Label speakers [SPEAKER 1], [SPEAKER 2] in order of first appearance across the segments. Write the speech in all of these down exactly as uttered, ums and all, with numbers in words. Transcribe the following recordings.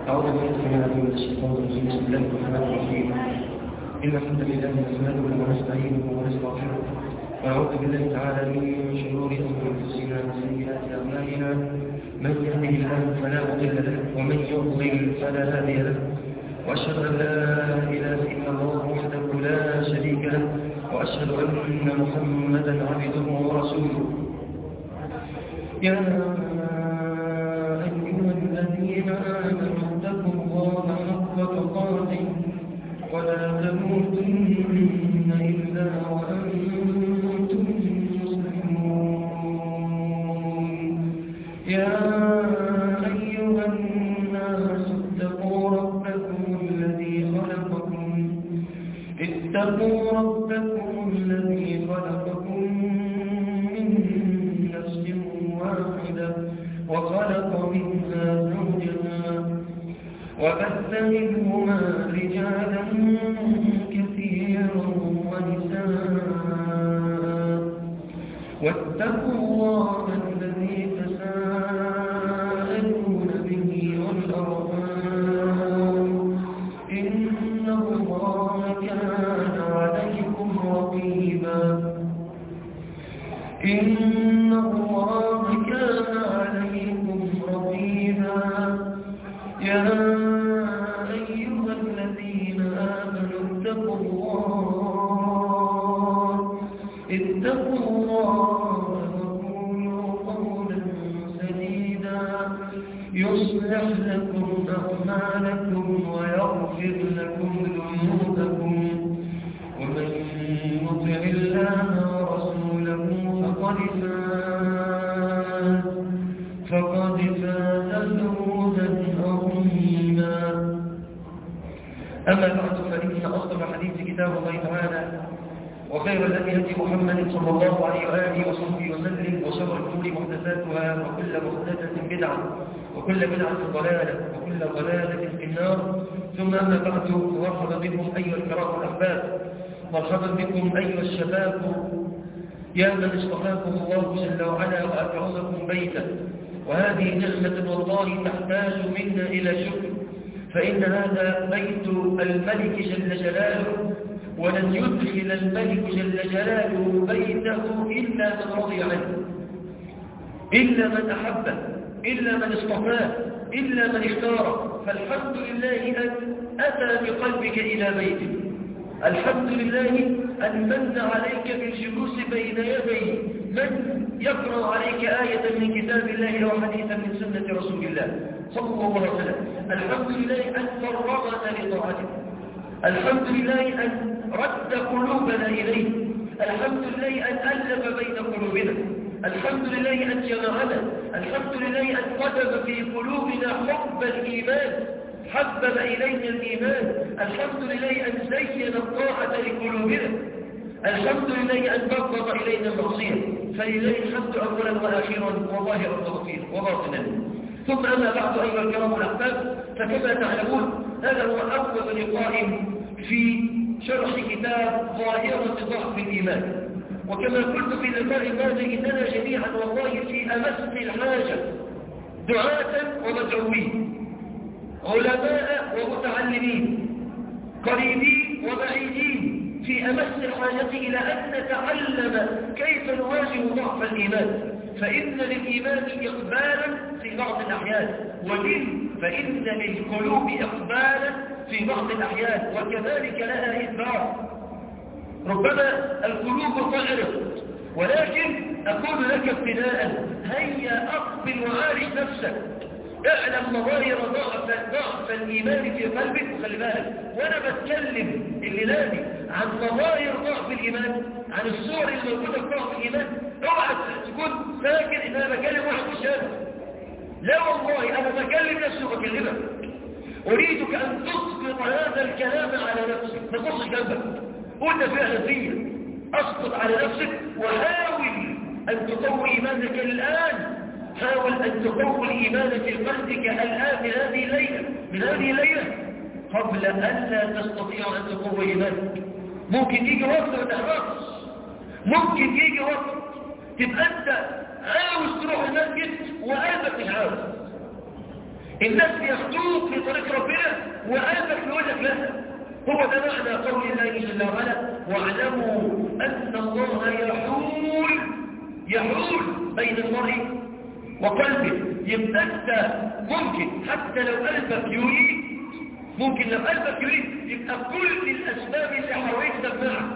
[SPEAKER 1] أعوذ بالله من الشيطان الرجيم. بسم الله الرحمن الرحيم. إن الحمد لله نحمده ونستعينه ونستغفره ونعوذ بالله تعالى من شرور أنفسنا وسيئات أعمالنا. من يهده الله فلا مضل له ومن يضلل فلا هادي له، وأشهد أن لا إله إلا الله وحده لا شريك له، وأشهد أن محمدا عبده ورسوله. يا أيها الذين آمنوا اتقوا الله حق تقاته ولا تموتن إلا وأنتم مسلمون. يا أيها الناس اتقوا ربكم الذي خلقكم اتقوا ربكم الذي خلقكم من نفس واحدة وخلق منها زوجها وبث منهما رجالا كثيرا ونساء، واتقوا الله الذي تساءلون به والأرحام إن الله كان عليكم رقيبا إن الله كان عليكم رقيبا. يا أيها الذين آمنوا اتقوا الله اتقوا الله وقولوا قولا سديدا يصلح لكم أعمالكم ويغفر لكم ذنوبكم، ومن يطع الله ورسوله فقد فاز فقد فاز فوزا عظيما. أما بعد، فإن أصدق الحديث كتاب الله تعالى، وخير الهدي هدي محمد صلى الله عليه وآله وصحبه وسلم، وشر الأمور محدثاتها، وكل محدثة بدعة، وكل بدعة ضلالة، وكل ضلالة في النار. ثم أما بعد، مرحبا بكم أيها الكرام الأحباب، مرحبا بكم أيها الشباب، يا من اصطفاكم الله جل وعلا وأكرمكم بيته، وهذه نعمة والله تحتاج منا إلى شكر، فإن هذا بيت الملك جل جلاله، ولن يدخل الملك جل جلاله بيته إلا من رضي عنه، إلا من أحبه، إلا من اصطفاه، إلا من اختاره. فالحمد لله أن أتى بقلبك إلى بيته، الحمد لله أن من عليك بالجلوس بين يدي من يقرأ عليك آية من كتاب الله أو حديثا من سنة رسول الله صلى الله عليه وسلم. الحمد لله أن فرغنا لطاعته، الحمد لله أن رد قلوبنا إليه، الحمد لله أن ألف بين قلوبنا، الحمد لله أن جمعنا، الحمد لله أن قدم في قلوبنا حب الإيمان، حبب إلينا الإيمان، الحمد لله أن زين الطاعة لقلوبنا، الحمد لله أن بغض إلينا المعصية. فلله الحمد أولا وآخرا وظاهرا وباطنا. ثم أما بعد أيها الكرام الأحباب، فكما تعلمون هذا هو أول لقاء في شرح كتاب ظاهرة ضعف الإيمان. وكما قلت في اللقاء الماضي، إننا جميعا والله في أمس الحاجة، دعاة ومدعوين، علماء ومتعلمين، قريبين وبعيدين، في أمس الحاجة إلى أن نتعلم كيف نواجه ضعف الإيمان. فإن للإيمان إقبالا في بعض الأحيان، ولل فإن للقلوب إقبالا في بعض الأحيان، وكذلك لها إدبار. ربما القلوب تعرض، ولكن أقول لك ابتداء، هيا أقبل وعالج نفسك، اعلم مظاهر ضعف ضعف الإيمان في قلبك. وخلي بالك وأنا بتكلم الليلة دي عن مظاهر ضعف الإيمان، عن الصور الموجودة في ضعف الإيمان، اوعى تكون فاكر إن أنا بكلم واحد مشابه. لا والله، أنا بكلم نفسي وبكلمك. أريدك أن تسقط هذا الكلام على نفسك، ما تبصش جنبك، قلنا فعلا فيا، أسقط على نفسك وحاول أن تقوي إيمانك الآن. حاول أن تقوي الإيمان في قلبك الآن من هذه الليلة، من هذه الليلة قبل أن لا تستطيع أن تقوي إيمانك. ممكن يجي وقت ما تحرقش، ممكن يجي وقت تبقى أنت عاوز تروح المسجد وقلبك مش عاوز، الناس بياخدوك لطريق ربنا وقلبك يقول لك لا. هو ده معنى قول الله جل وعلا واعلموا أن الله يحول يحول بين المرء وقلبه. يبقى أنت ممكن حتى لو قلبك يريد، ممكن لو قلبك يريد يبقى كل الأسباب اللي حواليك تمنعك.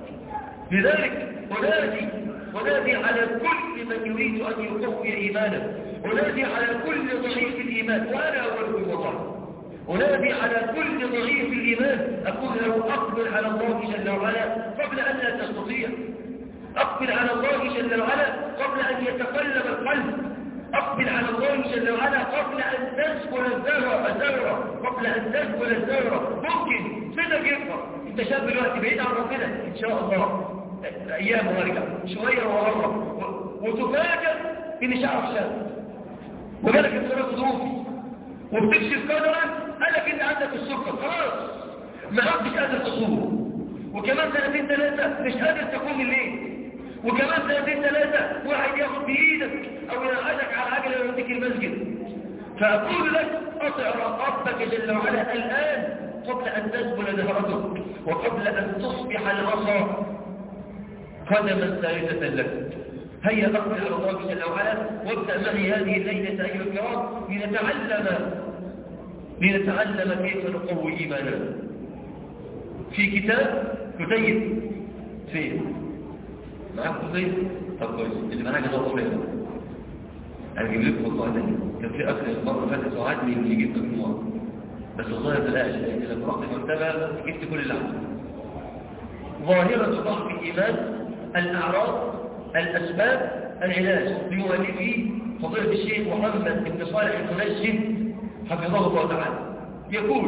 [SPEAKER 1] لذلك أنادي أنادي على كل من يريد أن يقوي إيمانه، أنادي على كل ضعيف الإيمان، وأنا أولكم والله أنادي على كل ضعيف الإيمان. أقول له أقبل على الله جل وعلا قبل أن لا تستطيع، أقبل على الله جل وعلا قبل أن يتقلب القلب، أقبل على الله جل وعلا قبل أن تسكن الذرة الذرة قبل أن تسكن الذرة. ممكن سنك يكبر، أنت شاب دلوقتي بعيد عن ربنا إن شاء الله أيام وارجع شوية وأقرب وتفاجأ إن شعرك شاب وجالك انصراف ظروفي وبتكشف قدرا قالك إن عندك السكر خلاص ما عدتش قادر تصوم، وكمان سنتين ثلاثة مش قادر تقوم الليل، وكمان سنتين ثلاثة واحد ياخد بإيدك أو ينعدك على عجلة ويوديك المسجد. فأقول لك أطع ربك جل وعلا الآن قبل أن تسبل ظهرتك وقبل أن تصبح العصا قدما ثالثة لك. هيا أقبل على الله جل وعلا وابدأ معي هذه الليلة أيها الكرام لنتعلم لنتعلم كيف نقوي إيماننا. في كتاب كتيب فين معاك كتيب؟ طب كويس، اللي معاك ده فين؟ أنا أجيب لكم والله ده كان في أكثر مرة فاتت وعدني اللي جبت مجموعة بس والله بلاش، لأن لما رحت المكتبة جبت كل اللي عندي. ظاهرة ضعف الإيمان، الأعراض، الأسباب، العلاج، لمؤلفيه فضيلة الشيخ محمد بن صالح المنجم حفظه الله تعالى. يقول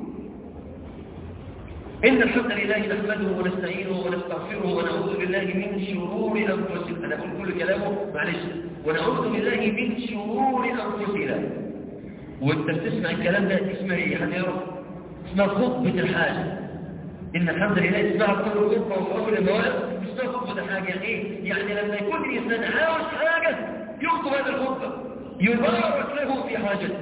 [SPEAKER 1] إن الحمد لله نحمده ونستعينه ونستغفره ونعوذ بالله من شرور أنفسنا. أنا أقول كل كلامه معلش. ونعوذ بالله من شرور أنفسنا. وأنت بتسمع الكلام ده اسمه إيه؟ حد يعرف؟ اسمها خطبة الحاجة. إن الحمد لله اسمها كل خطبة وفي المواد اسمها خطبة الحاجة. يعني إيه؟ يعني لما يكون الإنسان عاوز حاجة يخطب هذه الخطبة يبارك له في حاجته.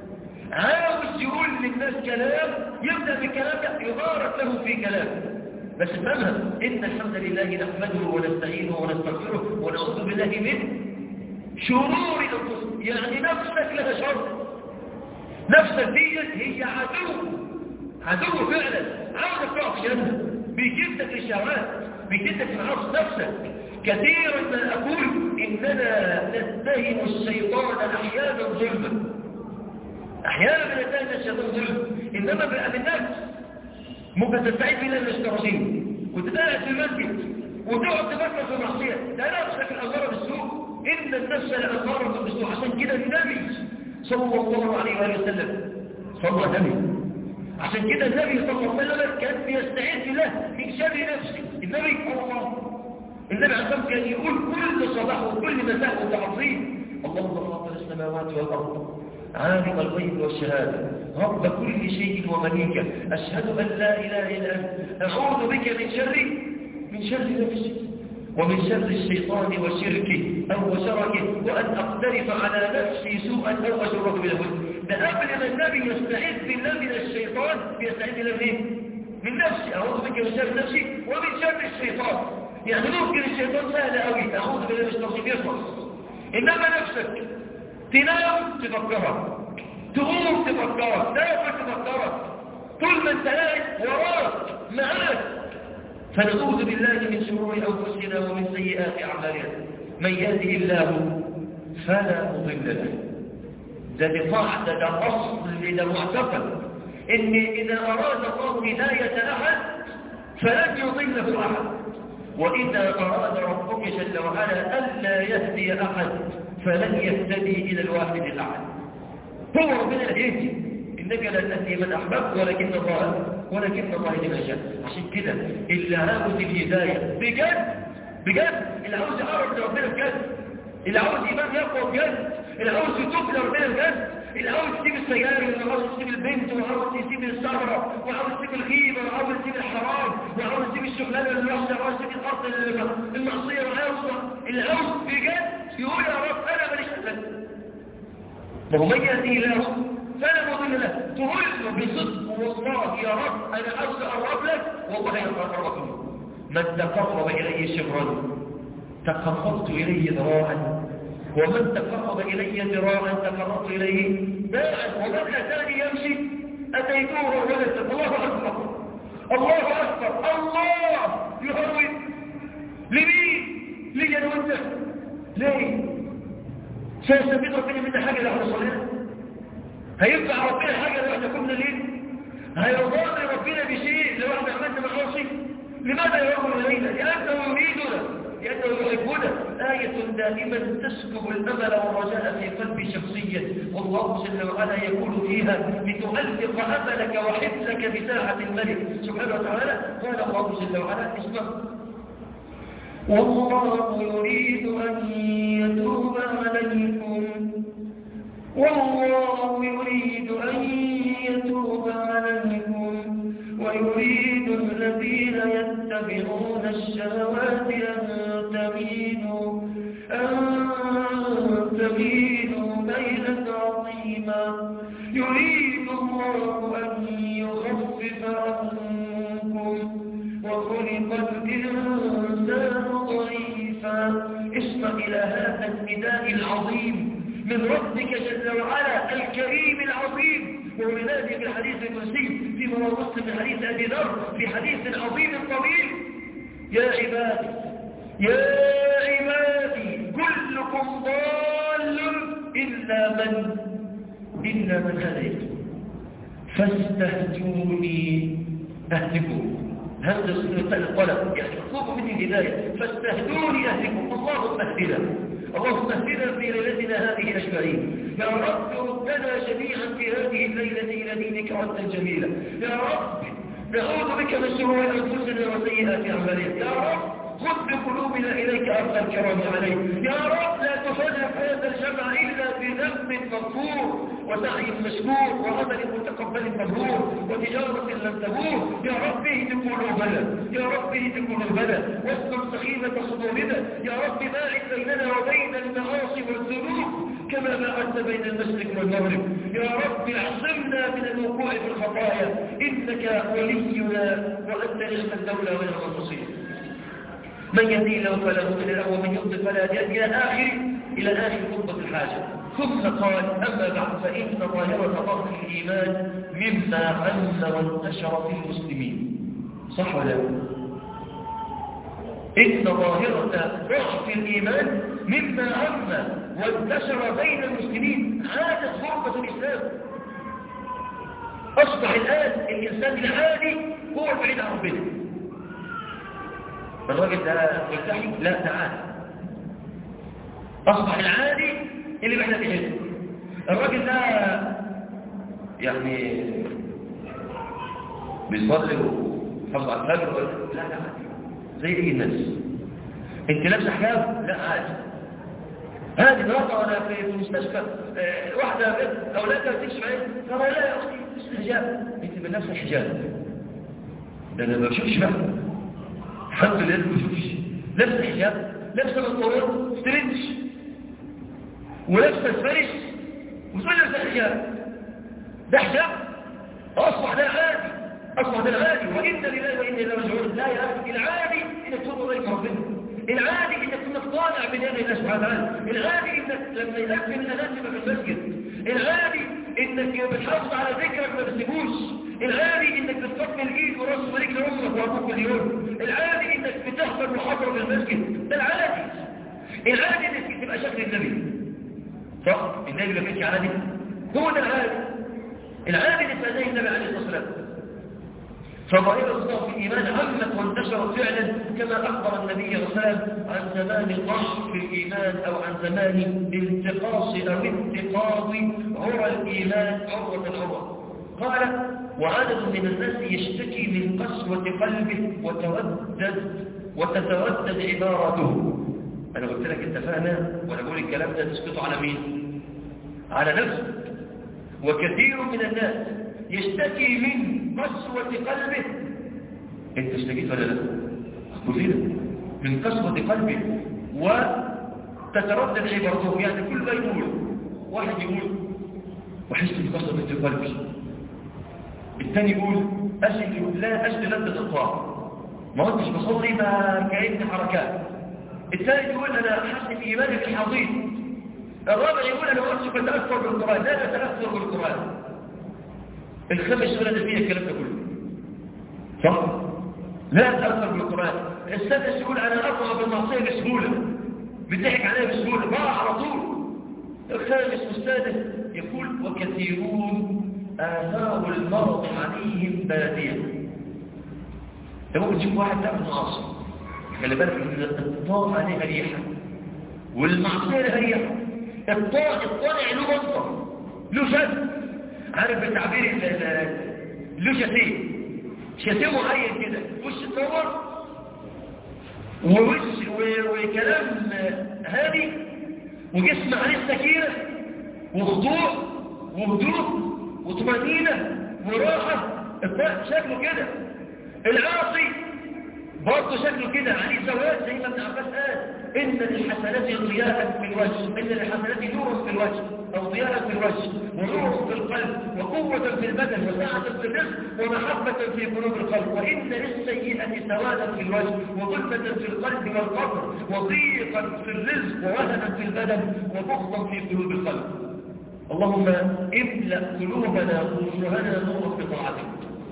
[SPEAKER 1] عاوز يقول للناس كلام يبدأ بالكلام ده يبارك له في كلام. بس فهمها إن الحمد لله نحمده ونستعينه ونستغفره ونعوذ بالله من شرور أنفسنا. يعني نفسك لها شر، نفسك دي هي عدو عدو فعلا عاوزك تقع في جنة، بيجيبك للشهوات، بيجيبك لمعاصي نفسك. كثيرا ما أقول إننا نتهم الشيطان أحيانا ظلما، أحيانا بنتهم الشيطان ظلما، إنما بقى بالنفس. ممكن تستعيد بالله من الشياطين وتتقعد في المسجد وتقعد تفكر في معصية، لا نفسك الأمارة بالسوء، إن النفس لأمارة بالسوء. عشان كده النبي صلى الله عليه وآله وسلم صلى النبي عشان كده النبي صلى الله عليه وسلم كان بيستعيد بالله من شر نفسه. النبي صلى الله عليه وسلم النبي عليه الصلاة كان يقول كل صباح وكل مساء وتعظيم اللهم فاطر السماوات والأرض عالم الغيب والشهادة رب كل شيء ومليكه أشهد أن لا إله إلا أنت أعوذ بك من شر من شر نفسي ومن شر الشيطان وشركه أو وشركه وأن أقترف على نفسي سوءا أو أشرك بالهدى. ده قبل ما النبي يستعيذ بالله من الشيطان يستعيذ بالله من من نفسي، أعوذ بك من شر نفسي ومن شر الشيطان. يعني ممكن الشيطان سهل قوي أعوذ بالله من الشيطان يخلص، إنما نفسك تنام تفكرها، تقوم تفكرها، تاكل تفكرها، طول ما انت قاعد وراك معاك. فنعوذ بالله من شرور أنفسنا ومن سيئات أعمالنا. من يهده الله فلا مضل له. ده دفاع، ده ده أصل، ده معتقد إن إذا أراد الله هداية أحد فلن يضله أحد، وإذا أراد ربك جل وعلا ألا يهدي أحد فلن يهتدي إلى الواحد الأحد. هو ربنا يهدي، إنك لا تهدي من أحببت ولكن الله ولكن الله يهدي. عشان كده اللي عاوز الهداية بجد بجد، اللي عاوز يقرب لربنا بجد، اللي عاوز إيمان يقوى بجد، اللي عاوز يتوب لربنا بجد، اللي عاوز يسيب السيارة واللي عاوز يسيب البنت وعاوز يسيب السهرة وعاوز يسيب الغيبة وعاوز يسيب الحرام وعاوز يسيب الشغلانة اللي وحشة وعاوز يسيب الأرض المعصية وعاوز اللي عاوز بجد يقول يا رب أنا ماليش أسد. ما هو من يهدي الله فلا مضل له. تقول له بصدق والله يا رب أنا عاوز أقرب لك، والله يقربك منه. من تقرب إلي شبرا تقربت إليه ذراعا، ومن تقرب إلي ذراعا تقربت إليه باعا، ومن أتاني يمشي أتيته ولدا. الله أكبر الله أكبر. الله يهون لمين؟ لي أنا وأنت. ليه؟ سيستفيد ربنا منا حاجة لو احنا صلينا؟ هينفع ربنا حاجة لو احنا كنا ليه؟ هيرضى ربنا بشيء لو احنا عملنا معاصي؟ لماذا يرضى إلينا؟ لأنه يريدنا، لأنه يحبنا. آية دائما تسكب الأمل والرجاء في قلبي شخصيا، والله جل وعلا يقول فيها لتؤلق أملك وحفظك بساعة الملك سبحانه وتعالى. قال الله جل وعلا اسمع: والله يريد أن يتوب عليكم، والله يريد أن يتوب عليكم ويريد الذين يتبعون الشهوات أن تميلوا أن تميلوا ميلا عظيما. يريد الله أن يخفف عنكم وخلق الإنسان ضعيفا. اسمع إلى هذا النداء العظيم من ربك جل وعلا الكريم العظيم. ولذلك في الحديث القدسي في مسلم من حديث أبي ذر في حديث عظيم طويل: يا عبادي يا عبادي كلكم ضال إلا من إلا من هديت فاستهدوني أهدكم. هذا سنة القلم يحفظوا من الهداية. فاستهدوني أهدكم. اللهم اهدنا اللهم اهدنا في ليلتنا هذه أجمعين. يا رب ردنا جميعا في هذه الليلة إلى دينك ردا جميلا. يا رب نعوذ بك من شرور أنفسنا وسيئات أعمالنا. يا رب خذ بقلوبنا إليك أرض الكرام عليك. يا رب لا تفرق هذا الجمع إلا بذنب مغفور وسعي مشكور وعمل متقبل مبرور وتجارة لم تبور. يا رب اهد قلوبنا، يا رب اهد قلوبنا واسلل سخيمة صدورنا. يا رب باعد بيننا وبين المعاصي والذنوب كما باعدت بين المشرق والمغرب. يا رب اعصمنا من الوقوع في الخطايا إنك ولينا وأنت نعم الدولة ونعم النصير. من يهدي له فلا مضل له ومن يضلل فلا هادي له. إلى آخر إلى آخر خطبة الحاجة. ثم قال: أما بعد فإن ظاهرة ضعف الإيمان مما عم وانتشر في المسلمين. صح ولا لا؟ إن ظاهرة ضعف الإيمان مما عم وانتشر بين المسلمين. عادت غربة الإسلام. أصبح الآن الإنسان العادي هو البعيد عن ربنا. الراجل ده ملتحي؟ لا، تعال. أصبح العادي اللي بحنا تجده. الراجل ده يعني بيصلي وحفظ على الفجر؟ لا لا عادي زي اي الناس. انت لابسه حجاب؟ لا عادي. هذه النهارده وانا في المستشفى آه واحده اولادها بتكشف عين، ترى لا يا اختي لابسه حجاب. انت من نفس الحجاب ده انا ما بشوفش بقى. الحمد لله ما بشوفش. لابسه حجاب، لابسه بنطلون ستريتش ولابسه سفارش وتقول لابسه حجاب. ده حجاب؟ اصبح ده عادي، اصبح ده العادي. وإن لله وإن إليه راجعون. لا يا اخي، العادي انك تقول اليك ربنا. العادي انك تكون طالع من يد الله سبحانه وتعالى. العادي انك لما يذكر الناس في المسجد. العادي انك بتحافظ على ذكرك ما بتسيبوش. العادي انك بتفضل الايد وراس ورجل امك وابوك كل يوم. العادي انك بتحضر محاضره في المسجد. ده العادي. العادي انك تبقى شكل النبي. صح؟ النبي ما كانش عادي. هو ده العادي. العادي اللي فازاه النبي عليه الصلاه والسلام. فظاهرة ضعف الإيمان عمت وانتشرت فعلا كما أخبر النبي صلى الله عليه وسلم عن زمان ضعف في الإيمان أو عن زمان انتقاص أو انتقاض عرى الإيمان عروة العروة. قال: وعدد من الناس يشتكي من قسوة قلبه وتودد وتتودد عبارته. أنا قلت لك أنت فاهمة وأنا أقول الكلام ده تسقط على مين؟ على نفسك. وكثير من الناس يشتكي من قسوة قلبه. انت اشتكيت ولا لا؟ كثيرا من قسوة قلبه وتتردد عبارته. يعني كل ما يقول واحد يقول وأحس بكسرة في قلبي. الثاني يقول أجد لا أجد لذة الطاعة، ما كنتش بصلي ما كأني حركات. الثالث يقول أنا أحس في إيماني بالحضيض. الرابع يقول أنا أرسل أتأثر بالقرآن، لا أتأثر بالقرآن. الخامس يقول أنا فيها الكلام ده كله صح؟ لا أتأثر بالقرآن. السادس يقول أنا أطلع بالمعصية بسهولة، بتضحك عليها بسهولة بقى على طول. الخامس والسادس يقول وكثيرون آثار المرض عليهم بادية. انت ممكن تشوف واحد تعمل معاصي، خلي بالك ان الطاعة عليها ريحة والمعصية لها ريحة. الطاعة الطالع له منطق له شد، عارف بالتعبير له شتيه شتيه معين كده، وش تنور ووش وكلام هادي وجسم عليه السكينة وخضوع وهدوء وطمأنينة وراحة. الطاعة شكله كده. العاصي برضه شكله كده عليه سواد زي ما ابن عباس قال إن الحسنات ضياء في الوجه، إن الحسنات نور في الوجه أو ضياء في الوجه ونور في القلب وقوة في البدن وسعة في الرزق ومحبة في قلوب القلب، وإن للسيئة سوادا في الوجه وظلمة في القلب والقبر وضيقا في الرزق ووهنا في البدن وبغضا في قلوب القلب. اللهم املأ قلوبنا ووجوهنا نورا بطاعتك.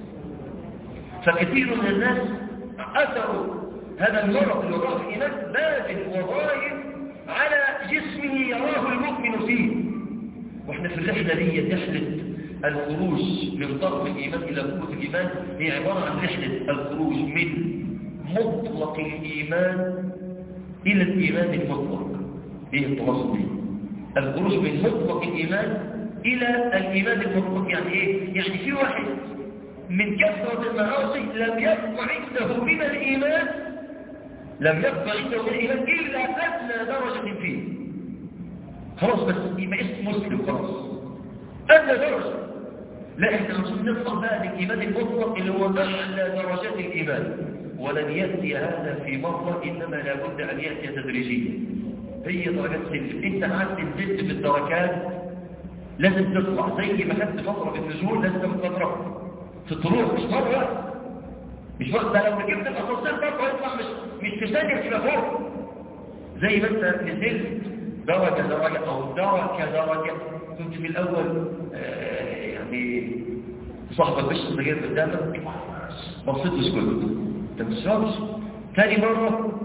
[SPEAKER 1] فكثير من الناس أثروا هذا المرض اللي وضع في الإيمان بادٍ وغايب على جسمه يراه المؤمن فيه. واحنا في الرحلة دي رحلة الخروج من ضعف الإيمان إلى قوة الإيمان هي عبارة عن رحلة الخروج من مطلق الإيمان إلى الإيمان المطلق. إيه التواصل دي؟ الخروج من مطلق الإيمان إلى الإيمان المطلق. يعني إيه؟ يعني في واحد من كثرة المعاصي لم يبقى عنده من الإيمان لم يبقى عنده من الإيمان إلا أدنى درجة فيه. خلاص بس يبقى اسم مسلم خلاص أدنى درجة. لا احنا نصيب نطلق بقى الإيمان المطلق اللي هو أعلى درجات الإيمان، ولن يأتي هذا في مرة، إنما لابد أن يأتي تدريجيا. هي درجات سلم، انت قعدت تزيد في الدركات لازم تطلع زي ما خدت فترة بالنزول لازم تطلع في الطلوع، مش مرة مش وقت ده. لو ركبت الأساطير برضه يطلع مش مش في ثانية في فوق. زي ما انت نزلت درجة درجة أو درجة درجة. كنت في الأول آه يعني صاحبك بس سجاير قدامك بصيت وسكت انت ما تشربش. ثاني مرة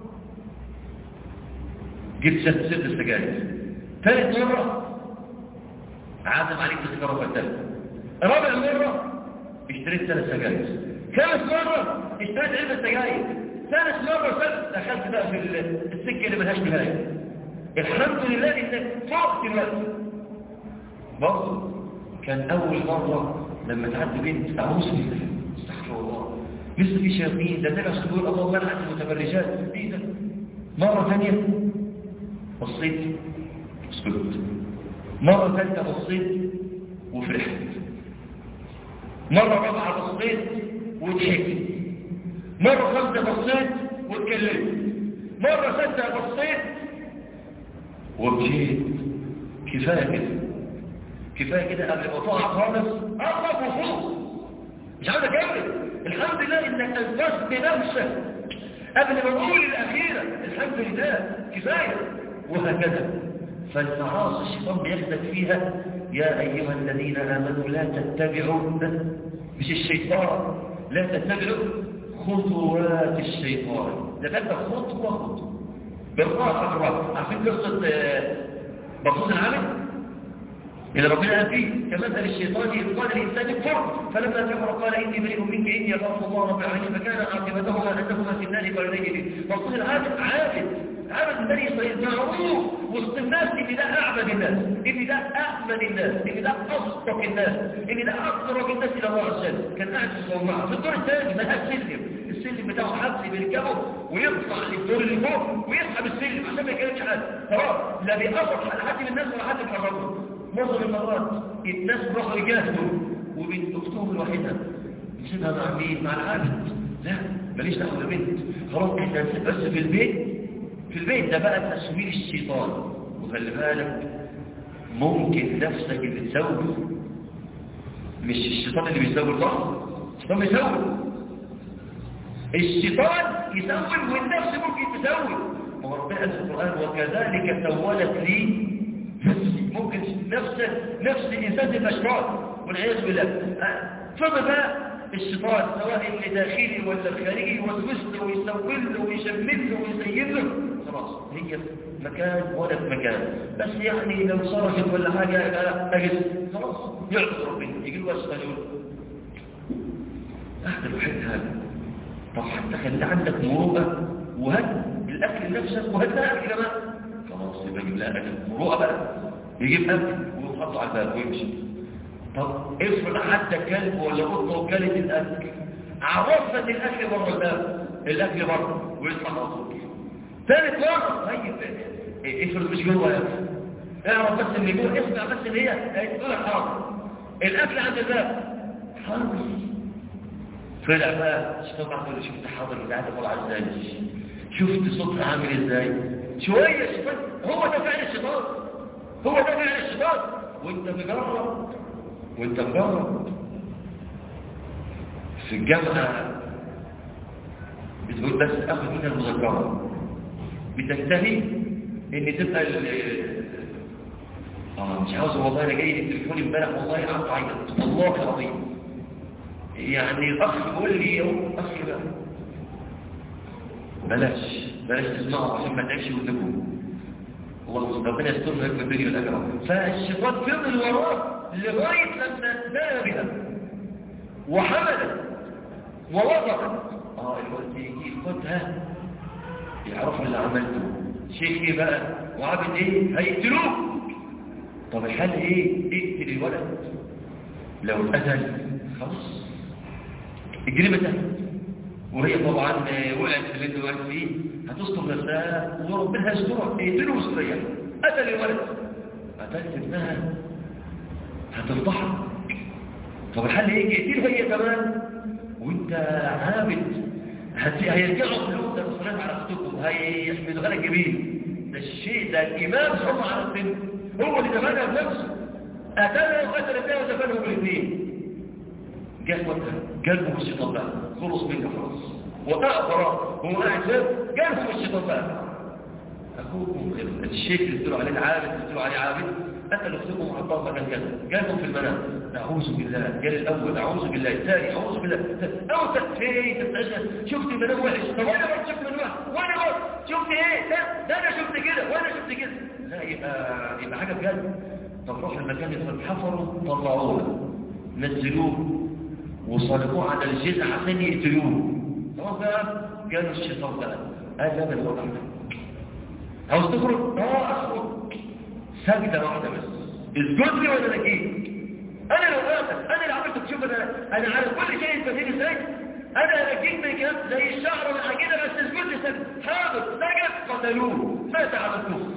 [SPEAKER 1] جبت ست ست السجاير. ثالث مرة عازم عليك تسكره قدامك. رابع مرة اشتريت ثلاث سجاير. خامس مرة اشتريت علبة سجاير. ثالث مرة ثالث دخلت بقى في السكة اللي ملهاش نهاية. الحمد لله انك فوقت الوقت. برضه كان اول مرة لما تعدي بنت تعوز بالله استغفر الله لسه في شياطين ده تبع صدور الله منعت المتبرجات ايه ده. مرة ثانية بصيت اسكت. مرة ثالثة بصيت وفرحت. مرة رابعة بصيت وضحكت. مرة خمسة بصيت واتكلمت. مرة ستة بصيت وبكيت. كفاية كده كفاية كده قبل ما تقع خالص أقرب وفوق مش عايز أكمل. الحمد لله إنك أنفست بنفسك قبل ما نقول الأخيرة الحمد لله كفاية. وهكذا فالمعاصي الشيطان بيخدك فيها. يا أيها الذين آمنوا لا تتبعوا مش الشيطان لا تتبعوا خطوات الشيطان. ده تبقى خطوة خطوة بالراحة بالراحة. عارفين قصة بطون العالم إذا ربنا قال فيه كمثل الشيطان إذ قال الإنسان اكفر فلما كفر قال إني بريء منك إني أخاف الله رب العالمين فكان عاقبتهما أنهما في النار خالدين. بطون العالم عابد عابد بني إسرائيل معروف وسط الناس إن ده أعبد الناس، إن ده أأمن الناس، إن ده أصدق الناس، إن ده أقرب الناس إلى الله عز وجل. كان قاعد في الصومعة في الدور الثاني ملهاش سلم. السلم بتاعه حبل بيركبه ويطلع للدور اللي فوق ويسحب السلم عشان ما يكلمش حد. خلاص لا بيقصد على حد من الناس ولا حد يتحركه. معظم المرات الناس راحوا يجاهدوا وبنت اختهم الوحيده نسيبها مع مين؟ مع العابد. لا ماليش دعوه بالبنت خلاص احنا نسيب بس في البيت. في البيت ده بقى تسويل الشيطان. وخلي بالك ممكن نفسك اللي تسوي، مش الشيطان اللي بيسوي الله، الشيطان بيسوي، الشيطان يسوي والنفس ممكن تسوي. وربنا قال في القرآن وكذلك سولت لي نفسي. ممكن نفس نفس الإنسان تبقى شيطان والعياذ بالله. فما بقى الشيطان سواء اللي داخلي ولا الخارجي يوسوس له ويسوي له ويشمل له ويزين له، خلاص هي في مكان ولا في مكان. بس يعني لو صرفت ولا حاجة أجل خلاص يعطي ربنا يجي له الشيطان يقول أحد الوحيد هذا. طب حتى خلي عندك مروءة وهد الأكل لنفسك وهد لها أكل كمان، خلاص يبقى يجيب لها أكل مروءة بقى، يجيب أكل ويحطه على الباب ويمشي. طب افرض حتى كلب ولا قطه وكلت الاكل، عرفت الاكل بره الباب، الاكل بره ويطلع مصروف. ثالث مره طيب افرض مش جوه يا اخي، اعرف بس اللي جوه، اسمع بس اللي هي هتقول لك حاضر الاكل عند الباب حاضر. طلع بقى اشتغل على كل شفت حاضر اللي قاعد طالع ازاي، شفت صوتها عامل ازاي شويه الشيطان. هو ده فعل الشيطان، هو ده فعل الشيطان. وانت مجرب وانت مجرب في الجامعة بتقول بس اخذ منها المذكرة، بتنتهي ان تبقى ال اه مش عاوز والله انا جاي التليفون امبارح والله قعدت اعيط والله العظيم. يعني الاخ بيقول لي يا اخي بقى بلاش بلاش تسمعوا عشان ما تعيش وتبقوا والله ربنا يسترنا لك في الدنيا والاخره. فالشيطان فضل وراه لغايه لما دنا بها وحملت ووضعت. اه الوقت يجي ياخدها يعرفوا اللي عملته شيخ ايه بقى وعابد ايه هيقتلوه. طب الحل ايه؟ اقتل الولد، لو اتقتل خلاص الجريمه انتهت. وهي طبعا وقعت في اللي وقعت فيه هتستر نفسها وربنا هيسترها. اقتلوا مستريح. قتل الولد، قتلت ابنها هتفضحك. طب الحل ايه؟ اقتلها هي كمان وانت عابد. هيرجعوا فلوس ده مصرف على اختكم، هيحملوا لك جميل. ده الشيء ده الامام صلى الله عليه وسلم هو اللي دفنها بنفسه، قتلها وقتل ابنها ودفنهم الاثنين. جاء وقتها قلبه الشيطان بقى خلص منه خلاص وأقبر هو قاعد فيه قلبه الشيطان بقى. أخوكم الشيخ اللي تقولوا عليه عابد اللي تقولوا عليه عابد قتل أختكم وحطها مكان كذا، قالهم في المنام أعوذ بالله، قال الأول أعوذ بالله، الثاني أعوذ بالله، أو تكفيه تتعجل شفت المنام وحش. طب وأنا برضه شفت منام وحش، وأنا برضه شفت إيه؟ ده ده أنا شفت كده وأنا شفت كده. لا يبقى يبقى حاجة بجد. طب روح المكان اللي حفروا طلعوه نزلوه وصلبوه على الجزء عشان يقتلوه. خلاص بقى قالوا الشيطان بقى قال لا بل وضع عاوز تخرج؟ اه اخرج سجدة واحدة بس اسجد لي وانا نجيك. انا لو قاتل انا اللي عملت تشوف انا انا على كل شيء تفهيني ازاي. انا هنجيك من كده زي الشعر والحاجينة بس اسجد لي سجد. حاضر سجد قتلوه مات على الكفر.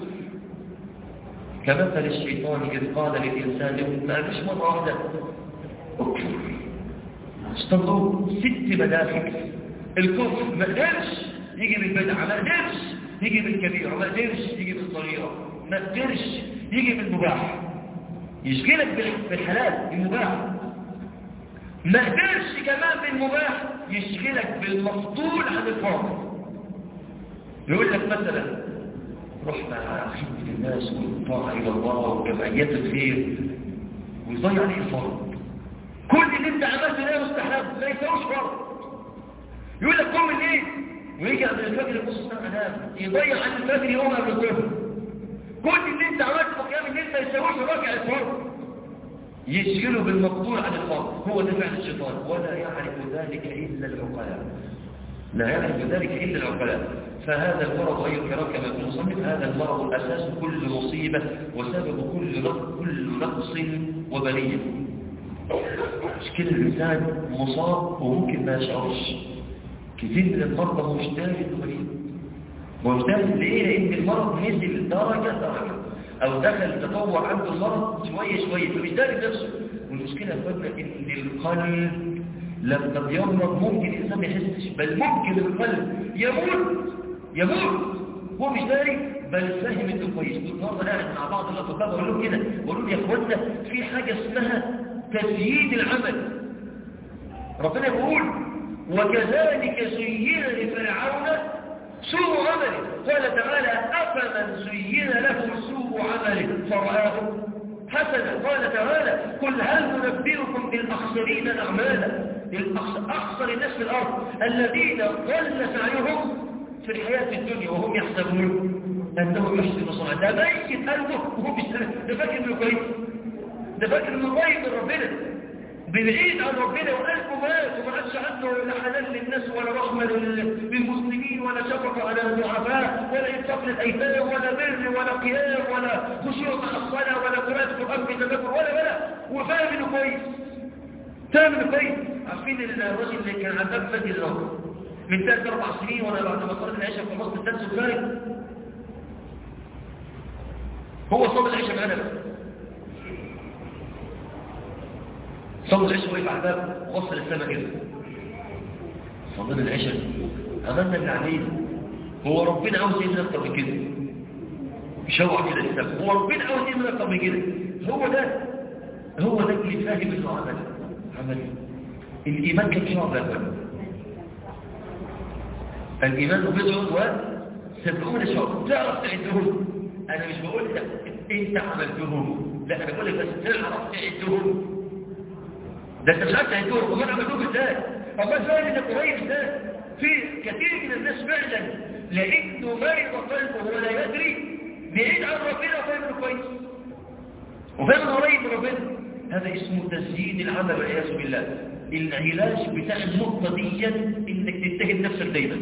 [SPEAKER 1] كمثل الشيطان اذ قال للانسان ما فيش مرة واحدة اكفر. استنظروا ست مدافع. الكفر ما قدرش يجي بالبدعة، ما قدرش يجي بالكبيرة، ما قدرش يجي بالصغيرة، ما قدرش يجي بالمباح يشغلك بالحلال المباح، ما قدرش كمان بالمباح يشغلك بالمفضول عن الفاضل. يقول لك مثلا روح مع خدمة الناس والطاعة إلى الله وجمعيات الخير ويضيع عليه الفرض. كل اللي انت عملته ده مستحب ما يساويش فرض. يقول لك قوم الليل ويجي قبل الفجر نص ساعه انام يضيع عن الفجر يوم قبل الظهر. كل اللي انت عملته في قيام الليل ما يساويش راجع الفرض. يشغله بالمقدور عن الفرض. هو ده فعل الشيطان ولا يعرف ذلك الا العقلاء. لا يعرف ذلك الا العقلاء. فهذا المرض ايها الكرام كما يقول المصنف هذا المرض اساس كل مصيبه وسبب كل كل نقص وبليه. مشكلة الإنسان مصاب وممكن ما يشعرش. كثير من المرضى مش داري المريض. مش داري ليه؟ لأن المرض نزل درجة درجة أو دخل تطور عنده المرض شوية شوية فمش داري نفسه. والمشكلة أخذنا إن القلب لما بيمرض ممكن الإنسان ما يحسش، بل ممكن القلب يموت يموت هو مش داري بل فاهم إنه كويس. النهارده قاعد مع بعض الأطباء بقول لهم كده، بقول لهم يا اخوانا في حاجة اسمها تزيين العمل. ربنا يقول وكذلك زين لفرعون سوء عمله، قال تعالى أفمن زين له سوء عمله فرآه حسنا، قال تعالى قل هل ننبئكم بالأخسرين أعمالا، أخسر الناس في الأرض الذين ضل سعيهم في الحياة الدنيا وهم يحسبون أنهم يحسنون صنعا. ده ميت قلبه وهو مش ده فاكر إنه كويس، ده فاكر إنه قريب من ربنا، بعيد عن ربنا وقلبه مات وما عادش عنده لا حنان للناس ولا رحمة للمسلمين ولا شفقة على الضعفاء ولا إنفاق للأيتام ولا بر ولا قيام ولا خشوع مع الصلاة ولا قراءة القرآن بتدبر ولا ولا وفاهم إنه كويس، فاهم إنه كويس. عارفين الراجل اللي كان عند باب مسجد الأرض من ثلاث أربع سنين وأنا بعد ما صليت العشاء في مصر الثالث والثالث هو صلى العشاء معانا بس صلى العشاء وقف على الباب ووصل السماء كده صلينا العشاء عملنا اللي علينا. هو ربنا عاوز ايه من اكتر من كده؟ يشوع كده السماء. هو ربنا عاوز ايه من اكتر من كده؟ هو ده هو ده اللي فاهم انه عمل عمل الايمان كان شعب الاول. الايمان بضع وسبعون شعب تعرف تعدهم. انا مش بقول لك انت عملتهم، لا انا بقول لك بس تعرف تعدهم. ده انت مش عارف تعدهم وما عملتهم ازاي؟ اما ازاي انك قريب ازاي؟ في كثير من الناس فعلا لانه مرض قلبه ولا يدري بعيد عن ربنا وفاهم كويس وفاهم قريب من ربنا. هذا اسمه تزيين العمل والعياذ بالله. العلاج بتاع النقطه دي انك تتهم نفسك دايما،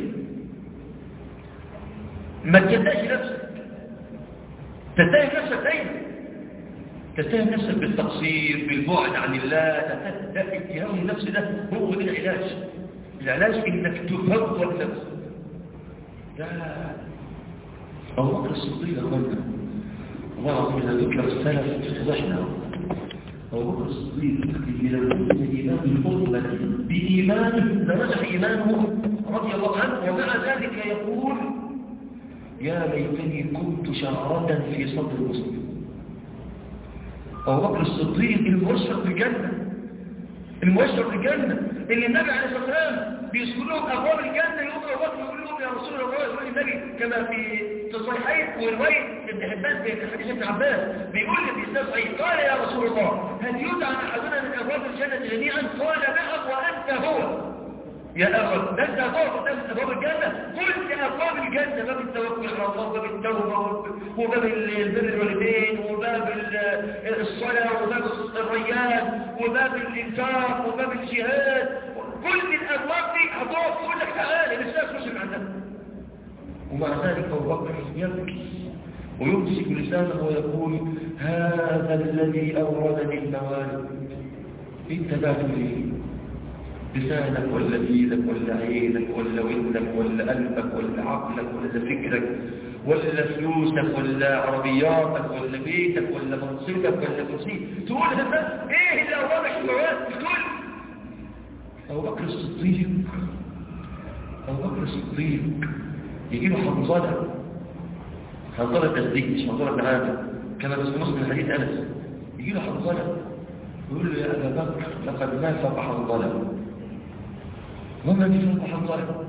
[SPEAKER 1] ما تصدقش نفسك، تتهم نفسك دايما، تتهم نفسك بالتقصير بالبعد عن الله. ده اتهام النفس ده هو ده العلاج. العلاج انك تفوض نفسك. ده أبو بكر الصديق يا اخوانا والله العظيم اذا ذكر السلف افتضحنا. أبو بكر الصديق اللي لو كنت ايمان الامه بايمانه لرجع ايمانه رضي الله عنه، ومع ذلك يقول يا ليتني كنت شعرة في صدر مسلم. أبو بكر الصديق المبشر بالجنة، المبشر بالجنة اللي النبي عليه الصلاة والسلام بيذكر لهم أبواب الجنة. يقول أبو بكر يقول لهم يا رسول الله، يقول النبي كما في الصحيحين ورواية ابن حبان في حديث ابن عباس بيقول لي في الصحيح قال يا رسول الله هل يدعى أحدنا من أبواب الجنة جميعا؟ قال نعم وأنت هو يا أخوة. ده أنت هتقف قدام أبواب الجنة، كل أبواب الجنة، باب التوكل على الله وباب التوبة وباب البر الوالدين وباب الصلاة وباب الريان وباب الإنفاق وباب الجهاد، كل الأبواب دي هتقف تقول لك تعالى لسه مش عندنا. ومع ذلك أبو بكر يبكي ويمسك لسانه ويقول هذا الذي أوردني الموارد. انت بقى ليه؟ لسانك ولا ايدك ولا عينك ولا ودنك ولا قلبك ولا عقلك ولا فكرك ولا فلوسك ولا عربياتك ولا بيتك ولا منصبك ولا كرسيك تقول هذا ايه اللي اوامك المواد تقول. ابو بكر الصديق ابو بكر الصديق يجي له حنظله حنظله تصديق مش حنظله تعالى كما في مسلم حديث انس. يجي له حنظله يقول له يا ابا بكر لقد نافق حنظله. وما في حنظله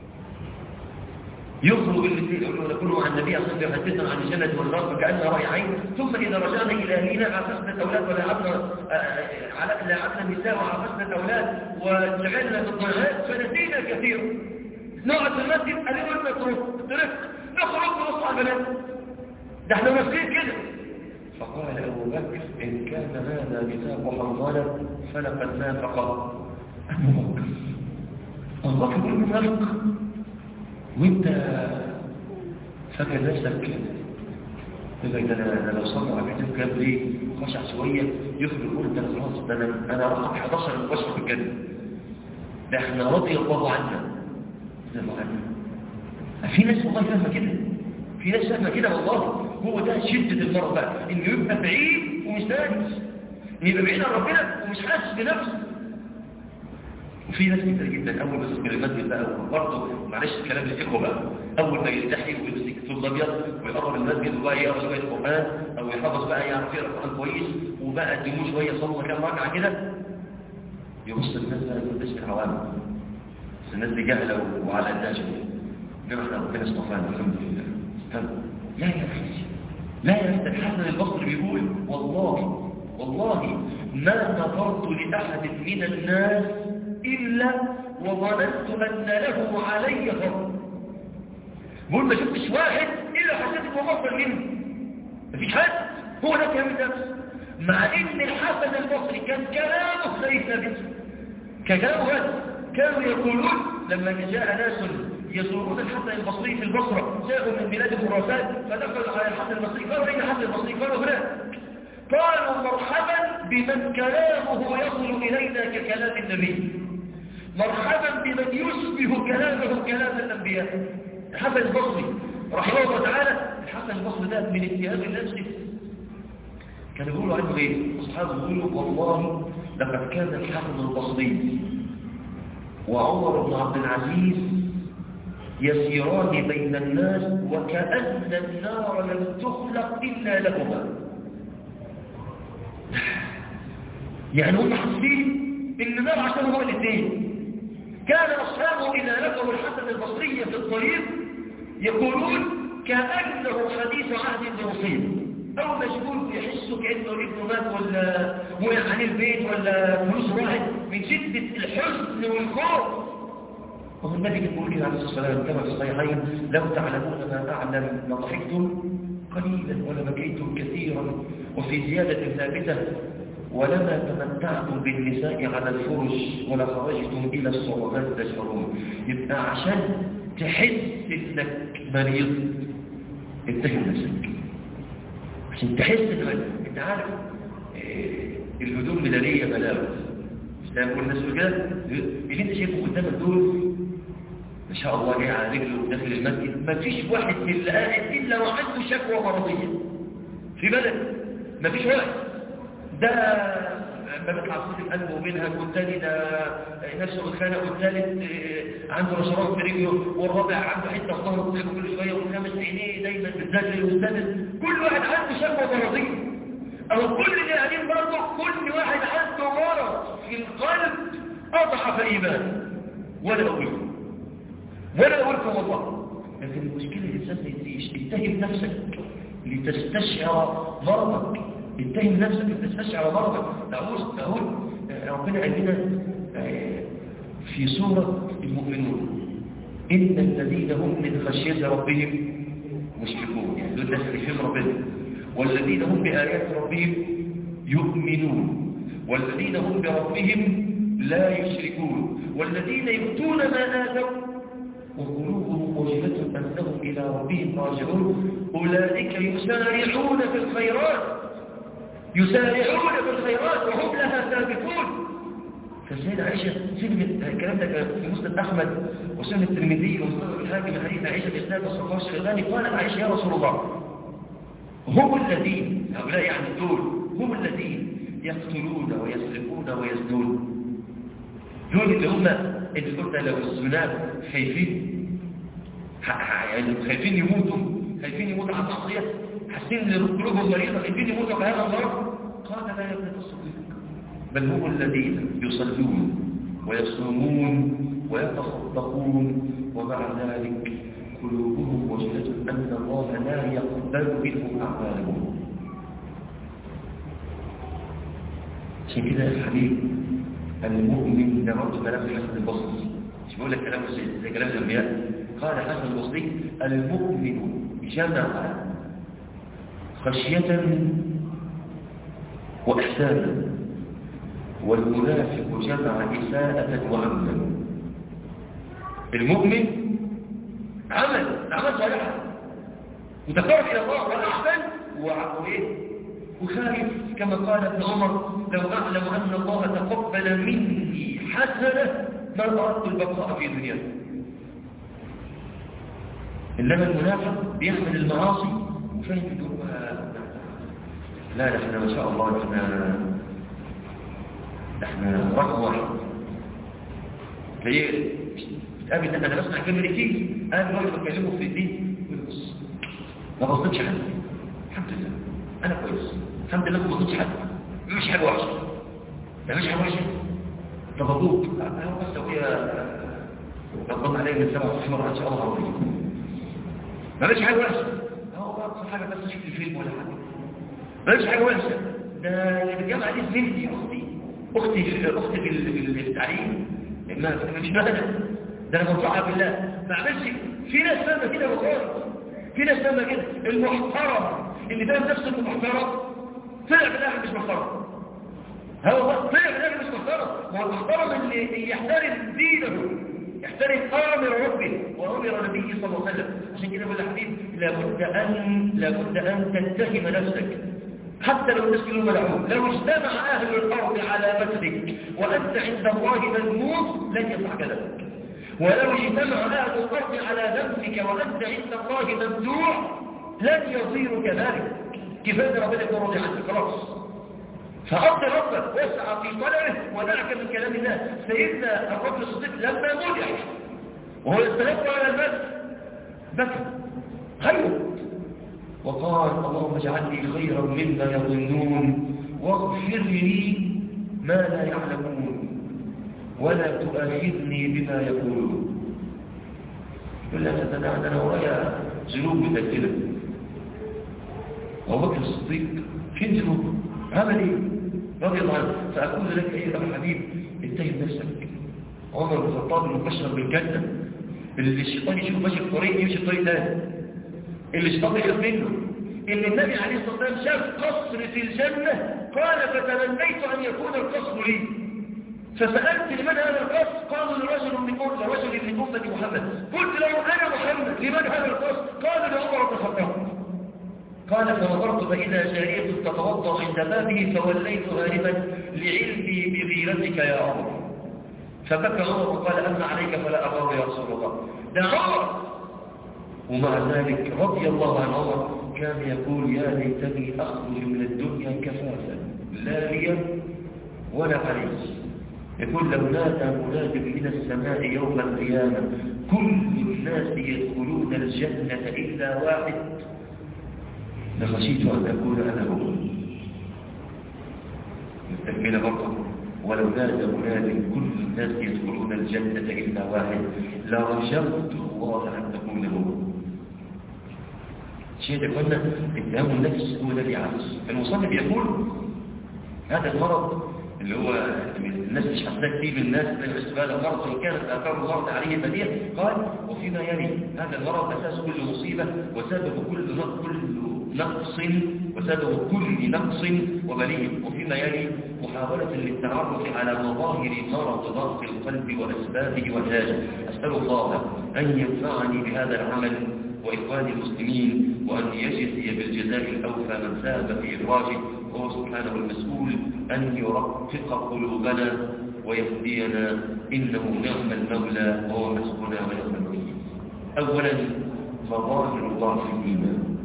[SPEAKER 1] يخرج الاثنين يقولون نكون مع النبي صلى الله عليه وسلم يحدثنا عن الجنة والنار فكأننا رأي عين، ثم إذا رجعنا إلى أهلنا عافسنا الأولاد ولعبنا لعبنا النساء وعافسنا الأولاد وانشغلنا بالضيعات فنسينا كثيرا. نقعد في المسجد قالوا لنا نترك نترك نخرج ونص على البنات، ده احنا ماسكين كده. فقال أبو بكر إن كان هذا ميثاق حنظلة فلقد نافق أبو بكر. أبو بكر يقول منافق وانت فاكر نفسك يقول انا لو صلى على كتاب كام ليه خشع شويه يخرج يقول انت خلاص ده انا انا رقم احد عشر مباشر في الجنه، ده احنا رضي الله عنا رضي الله عنا. في ناس والله فاهمه كده، في ناس فاهمه كده والله. هو ده شده المرض بقى، انه يبقى بعيد ومش دارس، انه يبقى بعيد عن ربنا ومش حاسس بنفسه. وفي ناس كتير جدا اول ما تدخل المسجد بقى برضه معلش الكلام الاخوه بقى اول ما يستحي ويمسك ثوب ابيض ويقرب المسجد وبقى يقرا شويه قران او يحفظ بقى يعرف يقرا قران كويس وبقى قدموه شويه صلوا كام ركعه كده يبص الناس بقى يقول ده العوام بس الناس دي جهله وعلى قدها شويه انما احنا ربنا اصطفانا الحمد لله استنى لا يا اخي لا يا اخي الحسن البصري بيقول والله والله ما نظرت لاحد من الناس إلا وظننت أن له علي فضل. بقول ما شفتش واحد إلا حسيت إنه أفضل منه. مفيش حد هو ده كلام النفس. مع إن الحسن البصري كان كلامه ليس ثابت. كلامه كانوا يقولون لما جاء ناس يزورون الحسن البصري في البصرة جاءوا من بلاد خراسان فدخلوا على الحسن البصري قالوا أين الحسن البصري؟ قالوا هناك. قالوا مرحبا بمن كلامه يصل إلينا ككلام النبي. مرحبا بمن يشبه كلامه كلام الأنبياء. الحسن البصري رحمه الله تعالى الحسن البصري ده من اتهام الناس كانوا يقولوا عنه ايه؟ أصحابه يقولوا والله لقد كان الحسن البصري وعمر بن عبد العزيز يسيران بين الناس وكأن النار لم تخلق إلا لهما. يعني هم حاسين ان النار عشان هو الاثنين. كان اصحابه اذا لقوا الحسن البصري في الطريق يقولون كانه حديث عهد بمصيبه او مشغول يحسوا كانه ابنه مات ولا وقع عليه البيت ولا فلوس راحت من شده الحزن والخوف. وهو النبي يقول كده عليه الصلاه والسلام كما في الصحيحين لو تعلمون ما اعلم لضحكتم قليلا ولبكيتم كثيرا. وفي زياده ثابته ولما تمتعتم بالنساء على الفرش ولا خرجتم إلى الصعوبات تشعرون. يبقى عشان تحس إنك مريض اتهم نفسك عشان تحس إنك انت عارف إيه الهدوم بدلية ملابس مش لا يقول الناس كده اللي انت شايفه قدامك دول ما شاء الله جاي على رجله داخل المسجد ما فيش واحد من اللي قاعد إلا وعنده شكوى مرضية في بلد ما فيش واحد. ده ما بيطلع صوت القلب ومنها والثاني ده نفسه بالخانق والثالث عنده رشرات في رجله والرابع عنده حته في ظهره كل شويه والخامس عينيه دايما بتزلزل والسادس كل واحد عنده شكوى مرضيه او كل اللي قاعدين برضه كل واحد عنده مرض في القلب اضعف ايمان ولا اقول ولا اقول والله. لكن المشكله الانسان يتهم نفسك لتستشعر مرضك اتهم نفسك لتستشعر مرضك. تعود تعود ربنا قال لنا في سورة المؤمنون إن الذين هم من خشية ربهم مشركون يعني دول ناس يفهم ربنا والذين هم بآيات ربهم يؤمنون والذين هم بربهم لا يشركون والذين يؤتون ما آتوا وقلوبهم وجلة أنهم إلى ربهم راجعون أولئك يسارعون في الخيرات يسارعون في الخيرات وهم لها سابقون. فسيدة عائشة سلمت الكلام ده في مسند أحمد وسنة الترمذي ومسند الحاكم من حديث عائشة بإسناد الصحابة الشيخاني قالت عائشة يا رسول الله هم الذين هؤلاء يعني دول هم الذين يقتلون ويسرقون ويزنون دول اللي هم اللي قلنا لو الزناد خايفين يعني خايفين يموتوا خايفين يموتوا على المعصية حاسين ان قلوبهم مريضة خايفين يموتوا بهذا المرض. قال لا يا ابن الصديق بل هم الذين يصلون ويصومون ويتصدقون ومع ذلك قلوبهم وجلة أن الله لا يقبل منهم أعمالهم. عشان كده يا حبيبي المؤمن ده برضه كلام الحسن البصري مش بقول لك كلام زي كلام الأنبياء. قال الحسن البصري المؤمن جمع خشية وإحسانا والمنافق جمع إساءة وأمنا. المؤمن عمل عمل صالحا وتقرب إلى الله والأحسن وإيه وخائف كما قال ابن عمر لو أعلم أن الله تقبل مني حسنة ما أردت البقاء في دنيا. إنما المنافق بيحمل المعاصي وفهم إنه لا احنا ما شاء الله احنا احنا رقم واحد هي بتقابل انا بسمع كلمه كتير انا راجل بكلمه في الدين بص ما بصيتش حد الحمد لله انا كويس الحمد لله ما بصيتش حد مش حاجه وحشه ما فيش حاجه وحشه طب مبروك انا بس وهي ربنا عليا من سبع شهور ان شاء الله هوريك ما فيش حاجه وحشه هو بقى حاجه بس شوف الفيلم ولا حاجه ما فيش حاجه وحشه ده اللي بالجامعه دي زميلتي اختي اختي اختي في التعليم ما مش مهنه ده انا بنصحها بالله ما عملش في ناس فاهمه كده والله في ناس فاهمه كده المحترم اللي فاهم نفسه انه محترم طلع في الاخر مش محترم هو طلع في الاخر مش محترم هو المحترم اللي يحترم دينه يحترم امر ربه وامر نبيه صلى الله عليه وسلم عشان كده بقول يا حبيبي لابد ان لابد ان تتهم نفسك حتى لو الناس كلهم ملعون لو اجتمع اهل الارض على مثلك وانت عند الله مذموم لن يصح ذلك ولو اجتمع أهل الأرض على ذنبك وأنت عند الله ممدوح لن يصير كذلك كفاية ربنا يكون راضي عنك خلاص فأرض ربك واسعى في طلبه ودعك من كلام الله سيدنا الرجل الصديق لما مدح وهو يستلف على المسجد بكى خير وقال اللهم اجعلني خيرا مما يظنون واغفر لي ما لا يعلمون ولا تؤاخذني بما يقولون يقول لك أنا أنا ورايا ذنوب متأكدة أبو بكر الصديق فين ذنوب عمل إيه رضي الله عنه فأقول لك أيها الحبيب اتهم نفسك عمر بن الخطاب المبشر بالجنة اللي الشيطان يشوف ماشي في طريق يمشي في طريق ثاني اللي الشيطان يخاف منه إن النبي عليه الصلاة والسلام شاف قصر في الجنة قال فتمنيت أن يكون القصر لي فسألت لمن هذا القصر قالوا لرجل من أمة رجل من أمة محمد قلت له أنا محمد لمن هذا القصر قالوا لعمر بن الخطاب قال فنظرت فإذا جارية تتوضأ عند بابه فوليت هاربا لعلمي بغيرتك يا عمر فبكى عمر وقال أما عليك فلا أغار يا رسول الله ده عمر ومع ذلك رضي الله عن عمر كان يقول يا ليتني أخرج من الدنيا كفافا لا لي ولا علي يقول لو نادى مناد من السماء يوم القيامة كل الناس يدخلون الجنة إلا واحد لخشيت أن أكون أنا هو التكملة برضه ولو نادى مناد كل الناس يدخلون الجنة إلا واحد لرجوت الله أن تكون هو شيء قلنا اتهام النفس هو الذي عاجز المصنف يقول هذا المرض اللي هو الناس مش حاسه كتير من الناس بالنسبه له مرض ان كانت اثار المرض عليه بديهه قال وفيما يلي هذا المرض اساس كل مصيبه وسبب كل كل نقص وسبب كل نقص وبليه وفيما يلي محاوله للتعرف على مظاهر مرض ضغط القلب واسبابه وعلاجه اسال الله ان ينفعني بهذا العمل وإخواني المسلمين وأن يجزي بالجزاء الأوفى من ساهم في إخراجه وهو سبحانه المسؤول أن يرقق قلوبنا ويهدينا إنه نعم المولى وهو حسبنا ونعم الوكيل. أولا مظاهر ضعف الإيمان.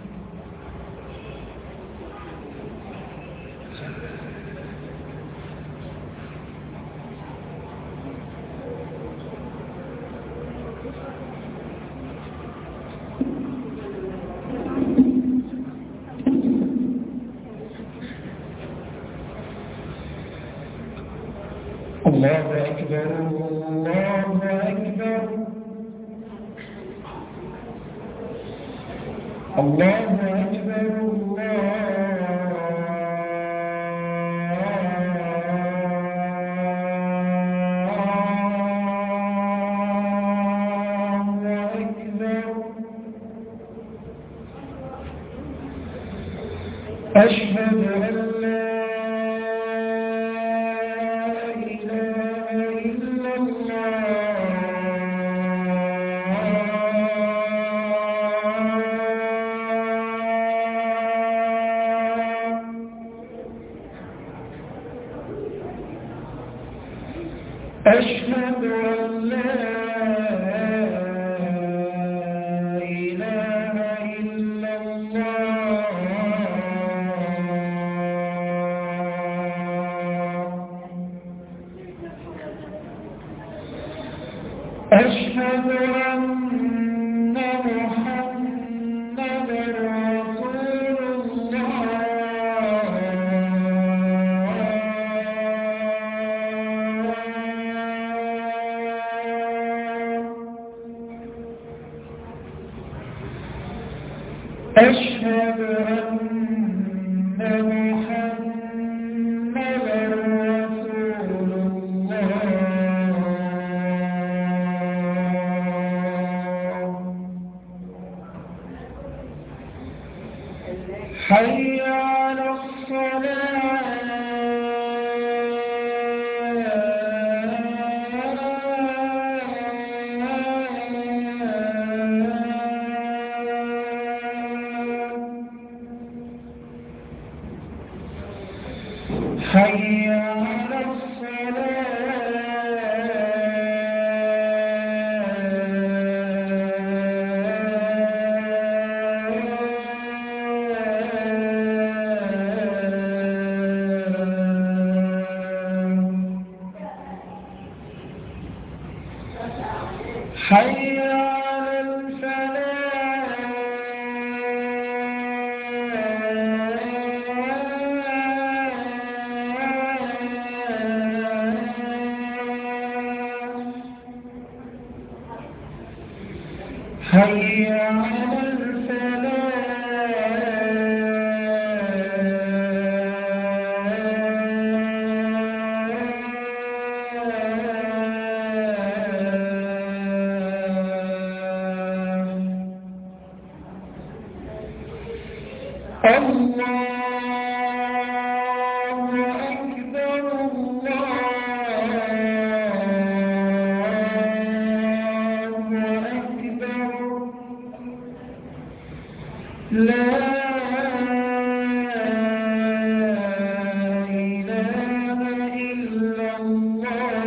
[SPEAKER 2] الله أكبر الله أكبر الله أكبر الله أكبر أشهد أن أشهد أن لا إله إلا الله أشهد أن محمدا رسول الله. أشهد أن محمدا رسول الله. حي على الصلاة. حي على حي على الفلاح. حي على الله أكبر. الله أكبر. لا إله إلا الله.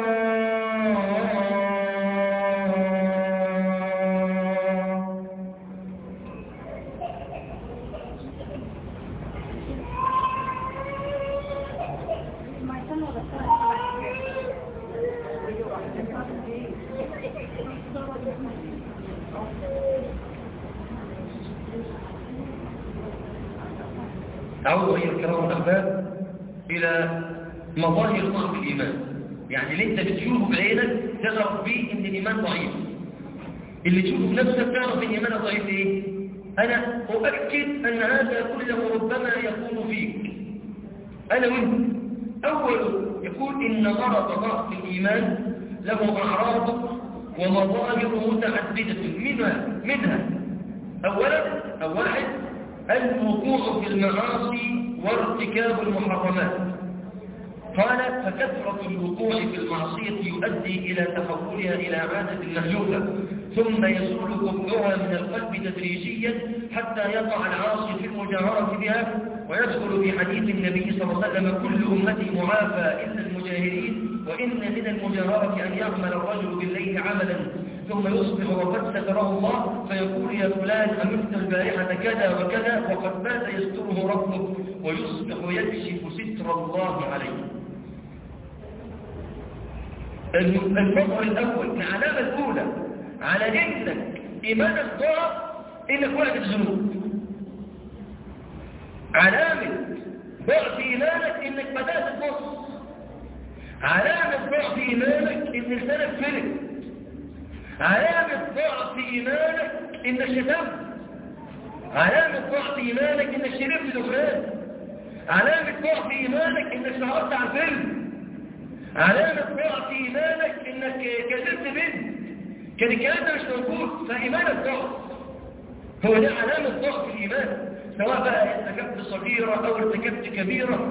[SPEAKER 1] أعود أيها الكرام الأحباب إلى مظاهر ضعف الإيمان. يعني اللي أنت بتشوفه بعينك تعرف بيه إن الإيمان ضعيف. اللي تشوفه بنفسك تعرف إن الإيمان ضعيف إيه؟ أنا أؤكد أن هذا كله ربما يكون فيك أنا وأنت. أول يقول إن مرض ضعف الإيمان له أعراض ومظاهر متعددة منها منها أولا أو واحد الوقوع في المعاصي وارتكاب المحرمات. قال فكثرة الوقوع في المعصية يؤدي إلى تحولها إلى عادة مألوفة ثم يزول كفرها من القلب تدريجيا حتى يقع العاصي في المجاهرة بها. ويدخل في حديث النبي صلى الله عليه وسلم كل أمتي معافى إلا المجاهرين وإن من المجاهرة أن يعمل الرجل بالليل عملا ثم يصبح وقد ستره الله فيقول يا فلان أمرت البارحة كذا وكذا وقد بات يستره ربه ويصبح يكشف ستر الله عليه. المظهر الأول العلامة الأولى على إنك إيمانك ضعف إنك وقت الذنوب. علامة ضعف إيمانك إنك بدأت تبص. علامة ضعف إيمانك إن لسانك فلت. علامة ضعف إيمانك إنك شتمت. علامة ضعف إيمانك إنك شربت دخان. علامة ضعف إيمانك إنك سهرت على الفيلم. علامة ضعف إيمانك إنك كذبت بنت. كان الكلام ده مش موجود فإيمانك ضعف. هو ده علامة ضعف الإيمان سواء بقى ارتكبت صغيرة أو ارتكبت كبيرة.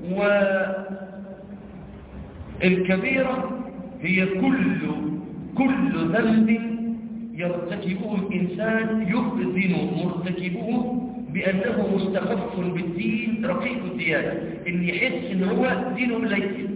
[SPEAKER 1] والكبيرة هي كل كل ذنب يرتكبه الإنسان يؤذن مرتكبه بأنه مستخف بالدين رقيق الديانة إن يحس إن هو دينه مليل.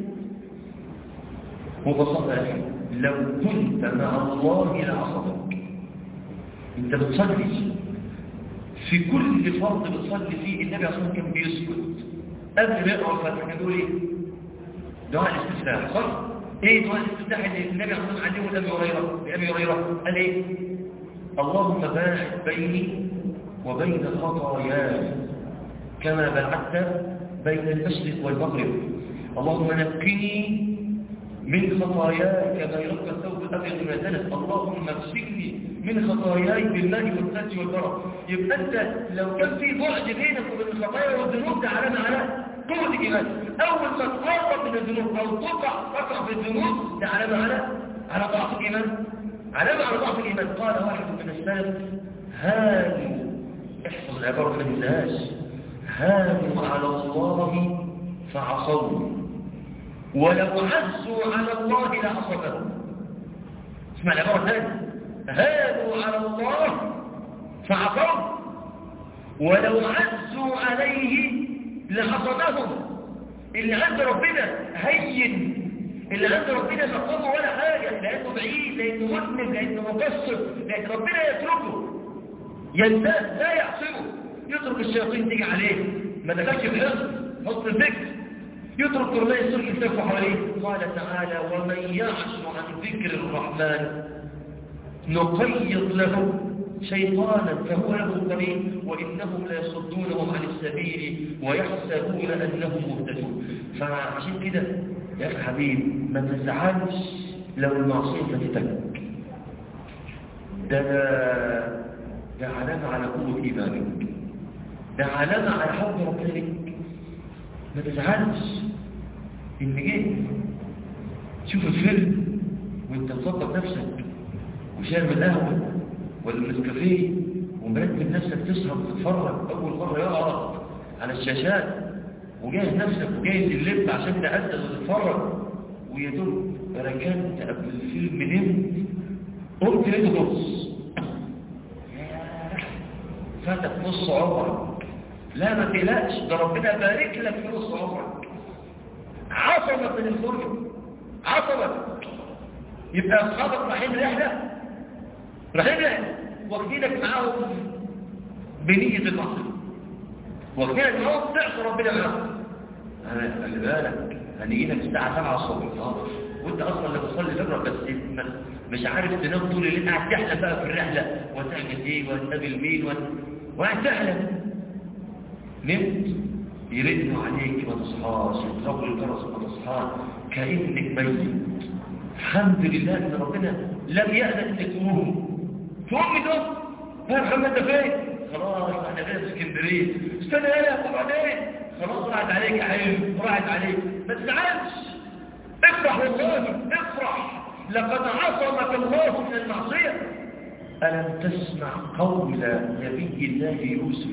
[SPEAKER 1] وبصدق لو كنت مع الله لعصمك. انت بتصلي في كل فرض بتصلي فيه النبي عليه الصلاة والسلام كان بيسكت قبل ما يقرأ الفاتحة. كان بيقول ايه؟ دعاء الاستفتاح صح؟ ايه دعاء الاستفتاح اللي النبي عليه الصلاه والسلام علمه لابي هريره لابي هريره قال ايه؟ اللهم باعد بيني وبين خطاياي كما باعدت بين المشرق والمغرب. اللهم نقني من خطاياي كما ينقى الثوب الابيض من الدنس. اللهم اغسلني من خطاياي بالماء والثلج والبرد. يبقى انت لو كان في بعد بينك وبين الخطايا والذنوب ده علامه على قوه الايمان. اول ما تقرب من الذنوب او تقع تقع في الذنوب ده علامه على على ضعف الايمان، علامه على ضعف الايمان. قال واحد من السلف هانوا، احفظ العباره ما تنساهاش، هانوا على الله فعصوا ولو عزوا على الله لعصمهم. اسمع العباره الثانيه، هانوا على الله فعصوا ولو عزوا عليه لعصمهم. اللي عند ربنا هين، اللي عند ربنا مقامه ولا حاجه، لانه بعيد، لانه مذنب، لانه مقصر، لان ربنا يتركه ينساه لا يعصمه. يترك الشياطين تيجي عليه، ما دخلش في حفظ حسن الذكر، يترك رمي السر يلتف حواليه. قال تعالى ومن يعش عن ذكر الرحمن نقيض له شيطانا فهو له قرين وانهم لا يصدونهم عن السبيل ويحسبون انهم مهتدون. فعشان كده يا اخي حبيب ما تزعلش لو المعصيه فاتتك، ده ده علامه على قوه ايمانك، ده علامه على حب ربنا لك. ما تزعلش ان جيت تشوف الفيلم وانت مصدق نفسك وشارب القهوه ولا النسكافيه ومرتب نفسك تسهر وتتفرج اول مره يقعد على الشاشات وجاهز نفسك وجاهز اللب عشان تأدب وتتفرج، ويا دوب ركنت قبل الفيلم نمت قلت لقيته نص، فاتك نص عمرك. لا ما تقلقش، ده ربنا بارك لك في نص عمرك، عصمك من الخروج، عصمك. يبقى اصحابك رايحين رحله رايحين رحله واخدينك معاهم بنيه المعصيه، واخدينك معاهم تعصي ربنا معاهم. انا خلي بالك هنيجي لك الساعه سبعة الصبح وانت اصلا اللي بتصلي فجر بس مش عارف تنام طول الليل، قاعد تحلم بقى في الرحله وتعمل ايه وتقابل مين وقاعد تحلم. نمت يردوا عليك ما تصحاش، يضربوا الجرس ما تصحاش كأنك ميت. الحمد لله ان ربنا لم يأذن انك تقوم تقوم ده يا محمد ده فين؟ خلاص احنا غير في اسكندريه، استنى يا وبعدين خلاص راحت عليك يا حبيبي، راحت عليك. ما تزعلش، افرح والله افرح، لقد عصمك الله من المعصيه. ألم تسمع قول نبي الله يوسف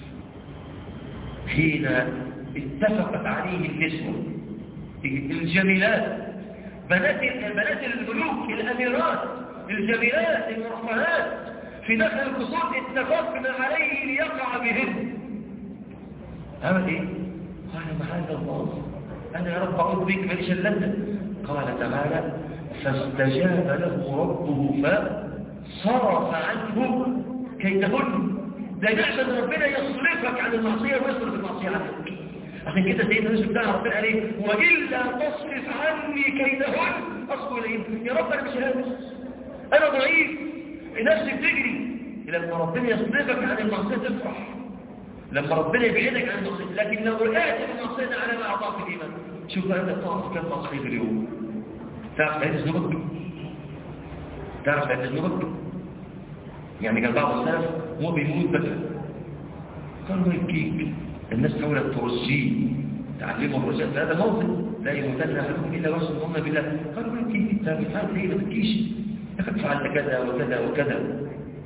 [SPEAKER 1] حين اتفقت عليه النسوة الجميلات، بنات بنات الملوك الأميرات الجميلات المرفهات في داخل القصور، اتفقنا عليه ليقع بهن. عمل ايه؟ قال معاذ الله، انا يا رب اعوذ بك ماليش الا انت. قال تعالى فاستجاب له ربه فصرف عنه كيدهن. ده نعمة ربنا يصرفك عن المعصية ويصرف المعصية عنك. عشان كده سيدنا يوسف بتاع ربنا عليه وإلا تصرف عني كيدهن أصبر إليه. يا رب أنا مش هامس، أنا ضعيف، نفسي بتجري. لما ربنا يصرفك عن المعصية تفرح، لما ربنا يبعدك عن المعصية. لكن لو رجعت في المعصية على ما أعطاك الإيمان. شوف بقى أنت تعرف كم معصية في اليوم. تعرف عيد ذنوبك؟ تعرف عيد ذنوبك؟ يعني كان بعض السلف هو بيموت بكى قالوا يبكيك، الناس حاولت ترجيه تعلموا الرجاء هذا موطن لا يموتن احدكم الا وسلم بالله. قالوا يبكيك انت بتفعل ليه؟ ما تبكيش، لقد فعلت كذا وكذا وكذا.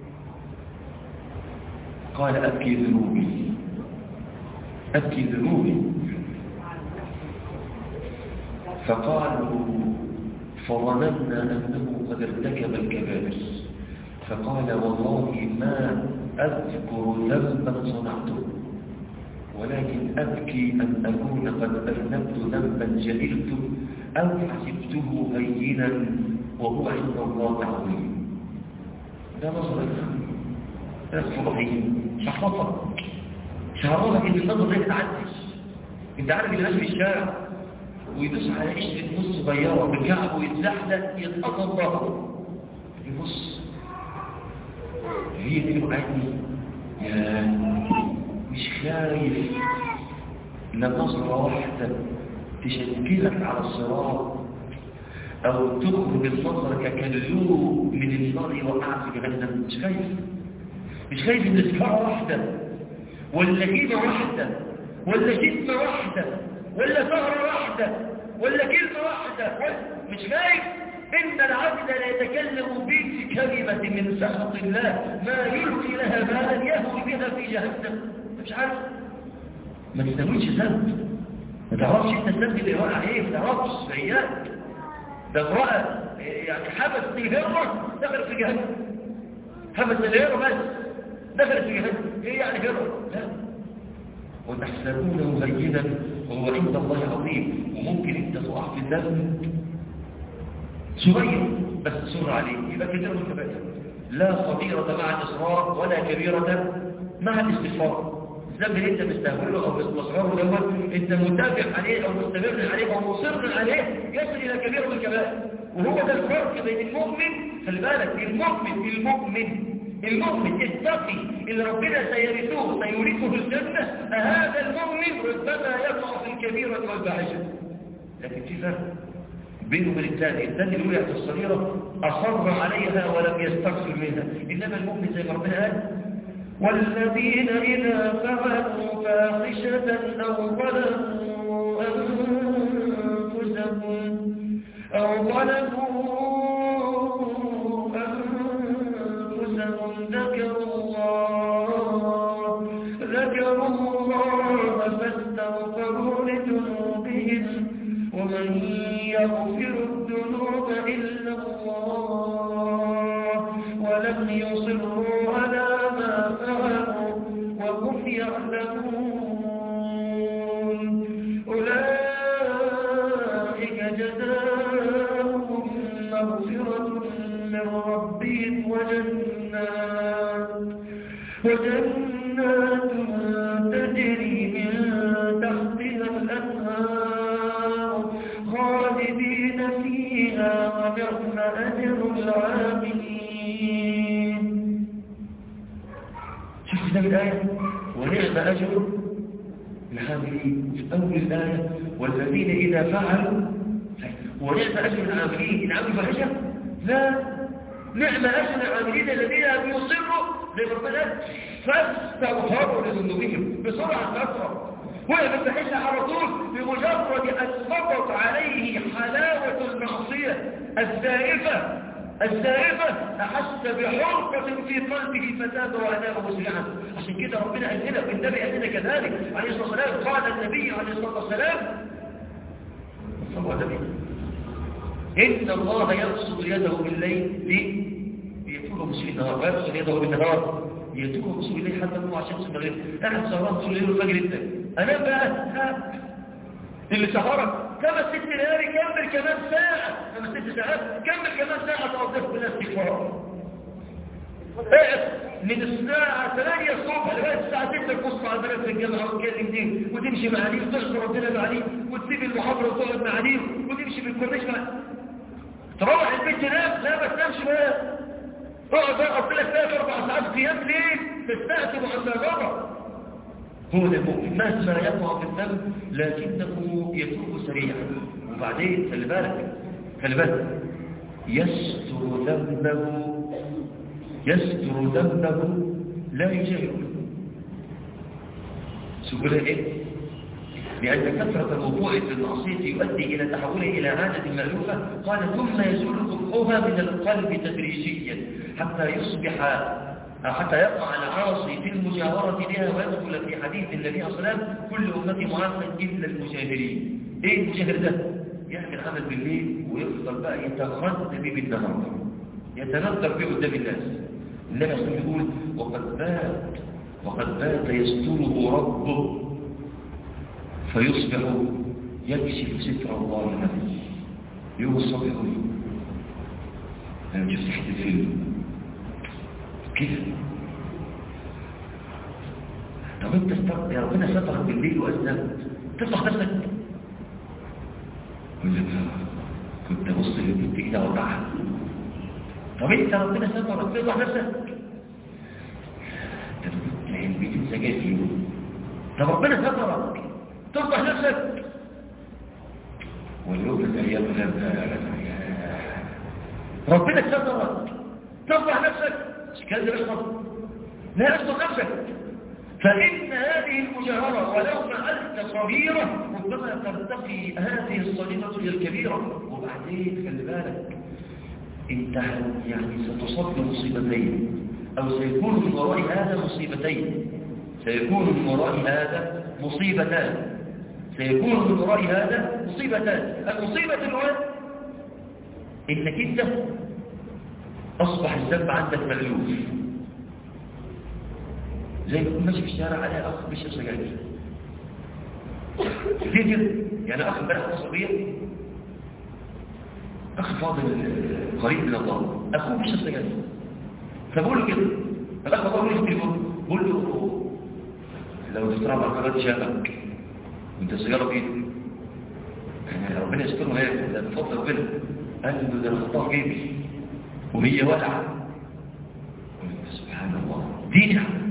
[SPEAKER 1] قال ابكي ذنوبي ابكي ذنوبي. فقالوا فظننا انه قد ارتكب الكبائر. فقال والله ما أذكر ذنبا صنعته ولكن أبكي أن أكون قد أذنبت ذنبا جهلت أو حسبته هينا وهو عند الله عظيم. ده نظر ده فضحين شحفظك شهرونك إن النظر ده يتعدش. انت عارف اللي ماشي في الشارع ويدوس على قشرة موز صغيرة بكعبه ويتزحلق يتقطم ظهره يبص هي دي وقعتني يا مش خايف لنظرة واحدة تشكلك على الصراط أو تخرج النظر ككلوب من النار يوقعك في جهنم. مش خايف مش خايف إن سكارة واحدة ولا جيبة واحدة ولا جسمة واحدة ولا ثغرة واحدة ولا كلمة واحدة ولا مش خايف إن العبد لا يتكلم به كلمة من سخط الله ما يلقي لها بالا يهوي بها في جهنم. مش عارف ما تسويش ذنب ما تعرفش انت الذنب اللي وقع ايه ما تعرفش سيئات ده امرأة يعني حبس الهرة دخلت في جهنم حبس الهرة بس دخلت في جهنم ايه يعني هرة لا وتحسبونه هينا وهو عند الله عظيم. وممكن انت تقع في الذنب صغير بس تصر عليه يبقى كده الكبائر. لا صغيرة مع الإصرار ولا كبيرة مع الاستغفار. الذنب اللي انت مستهوله او مستصغره دوت انت متابع عليه او مستمر عليه او مصر عليه يصل الى كبيرة من الكبائر. وهو ده الفرق بين المؤمن خلي بالك المؤمن المؤمن المؤمن التقي اللي ربنا سيرثه سيورثه الجنة هذا المؤمن ربما يقع في الكبيرة والفاحشة. لكن في فرق بينه وبين الثاني. الثاني اللي وقعت الصغيرة أصر عليها ولم يستغفر منها. إنما المؤمن زي ما ربنا قال والذين إذا فعلوا فاحشة أو ظلموا أنفسهم أو ظلموا أنفسهم ذكروا الله ذكروا الله فاستغفروا لذنوبهم ومن يغفر الذنوب إلا الله ولم يصروا على ما فعلوا وهم يعلمون أولئك جزاؤهم مغفرة من ربهم وجنات وجنات تجري من تحتها الأنهار خالدين فيها ونعم أجر العاملين. شفت ده الآية ونعم أجر العاملين في أول الآية والذين إذا فعلوا ونعم أجر العاملين. العامل فحشة لا نعم أجر العاملين الذين يصروا لربنا فاستغفروا لذنوبهم بسرعة أسرع وهي بالفحشة على طول بمجرد أن سقط عليه حلاوة المعصية الزائفة الزائفة أحس بحرقة في قلبه فتاب وأناب مسرعا. عشان كده ربنا قال لنا والنبي قال لنا كذلك عليه الصلاة والسلام. قال النبي عليه الصلاة والسلام صلى الله عليه وسلم إن الله يبسط يده بالليل ليتوب مسوء النهار ويبسط يده بالنهار يتوب مسوء الليل حتى نوع الشمس المغرب. أنا سهران طول الليل والفجر انت أنا بقى اللي سهرك كما ست ليالي كمل كمان ساعة كما ست ساعات كمل كمان ساعة تقضيها بالاستغفار. اقف من الساعة ثمانية الصبح لغاية الساعة ستة تبص على البنات في الجامعة وتكلم دين وتمشي مع عليه وتشكر ربنا مع عليه وتسيب المحاضرة وتقعد مع عليه وتمشي بالكورنيش مع تروح البيت تنام لا ما تنامش بقى اقعد بقى قلت لك ثلاث اربع ساعات قيام ليل تستأتب عن الرابع. هو المؤمن مهما يقع في الذنب لكنه يتوب سريعا. وبعدين خلي بالك خلي بالك يستر ذنبه يستر ذنبه لا يجاهر. سبحانه ايه؟ لأن كثرة الوقوع في المعصية يؤدي إلى تحوله إلى عادة مألوفة. قال ثم يزول قبحها من القلب تدريجيا حتى يصبح حتى يقع العاصي في المجاورة بها ويدخل في حديث النبي صلى الله عليه وسلم كل أمتي معافى إلا المجاهرين. إيه المجاهر ده؟ يعمل عمل بالليل ويفضل بقى يتغذى به بالنهار يتنظر به قدام الناس. النبي صلى الله عليه وسلم يقول وقد بات وقد بات يستره ربه فيصبح يكشف ستر الله له يوم الصبح يقول أنا شفت حتى الفيلم كيف؟ طب انت استطع يا ربنا سترك بالليل وأذنبت تطلع نفسك يقول لك كنت ابص لبنت كده وضعها. طب انت ربنا سترك تفضح نفسك؟ انت كنت البيت انسجات فيه. طب ربنا سترك تفضح نفسك؟ واليوم الايام ربنا سترك تفضح نفسك؟ مش كده ده بيحصل؟ لا يصدق نفسك. فإن هذه المجاهرة ولو فعلت صغيرة ربما ترتقي هذه الصغيرة إلى الكبيرة. وبعدين خلي بالك انت يعني ستصاب بمصيبتين أو سيكون من وراء هذا مصيبتين. سيكون من وراء هذا مصيبتان سيكون من وراء هذا مصيبتان. المصيبة الأولى إنك أنت أصبح الذنب عندك مألوف. زي ما تكون ماشي في الشارع عليها أخ بيشرب سجاير كتير، يعني أخ امبارح صبية أخ فاضل قريب من الله أخوه بيشرب سجاير، فبقول له كده الأخ بقول له التليفون بقول له لو تسترى مع قناة شابك وانت السيارة بإيدك يعني ربنا يستره هيك ده بفضل ربنا. قال له ده خطاه جيبي وهي ولعة. قلت سبحان الله دي نعمة.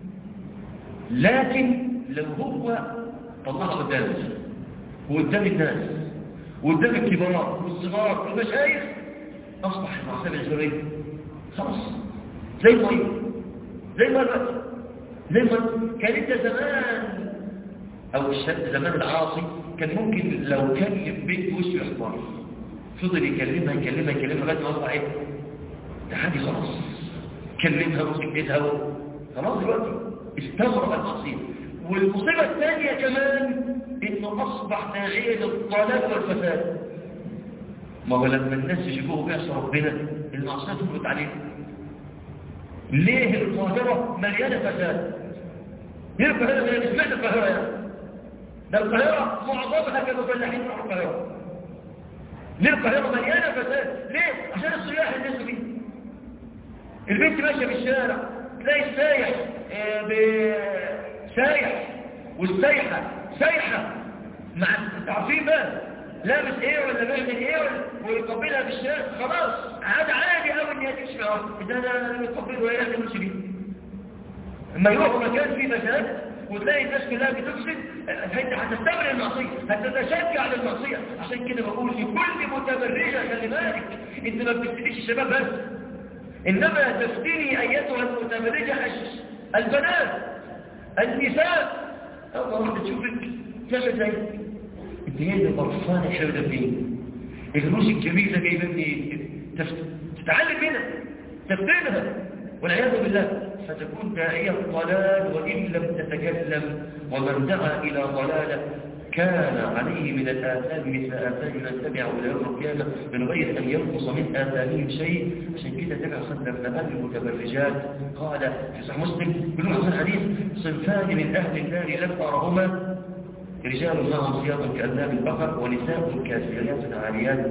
[SPEAKER 1] لكن لو هو طلعها قدام وقدام الناس وقدام الكبار والصغار والمشايخ أصبح المعصية الجبرية خلاص زي ما هي زي ما الوقت زي ما كان انت زمان او الشاب زمان العاصي كان ممكن لو كان بيت وشه يحمر فضل يكلمها يكلمها يكلمها لغايه ما وصل ايه ده حاجه خلاص كلمها وسكتها خلاص دلوقتي استغرق المعصيه. والمصيبه الثانيه كمان انه اصبح داعيه للضلال والفساد. ما هو لما الناس يشوفوه بيعصي ربنا المعصيه تفرط عليه. ليه القاهره مليانه فساد؟ ليه القاهره مليانه؟ اشمعنى القاهره يعني؟ ده القاهره معظمها كانوا فلاحين في القاهره. ليه القاهره مليانه فساد؟ ليه؟ عشان السياح اللي نزلوا فيه. البنت ماشيه في الشارع تلاقي السايح سايح والسايحه سايحه مع التعرفين بقى لابس ايه ولا بيعمل ايه ويقبلها في الشارع خلاص عاد عادي قوي ان هي تمشي معاه. ده انا يقبله وهي لا تمشي بيه. اما يروحوا مكان فيه فساد وتلاقي الناس كلها بتفسد انت هتستمر المعصيه هتتشجع على المعصيه. عشان كده بقول لكل متبرجه خلي بالك انت ما بتفتنيش الشباب بس انما تفتني ايتها المتبرجه البنات النساء. اول واحده تشوفك تعمل زي انت هي اللي برفانه حلوه فين الروس الجميله جايبه منين تتعلم منها تفتنها والعياذ بالله فتكون داعية ضلال وإن لم تتكلم. ومن دعا إلى ضلالة كان عليه من الآثام مثل آثام من تبعه إلى يوم القيامة من غير أن ينقص من آثامهم شيء. عشان كده تبع صدر من أهل المتبرجات قال في صحيح مسلم بدون حسن حديث صنفان من أهل النار لم أرهما رجال معهم ثياب كأذناب البقر ونساء كاسيات عاريات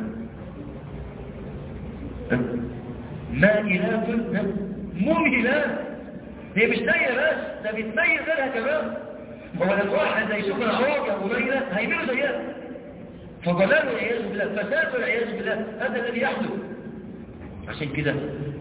[SPEAKER 1] مائلات ممهلات. هي مش ناية بس ده بتميز غيرها كمان. هو لو واحد يشوفها عواجة وميلة هيميلوا زيها. فضلال والعياذ بالله فساد والعياذ بالله هذا الذي يحدث. عشان كده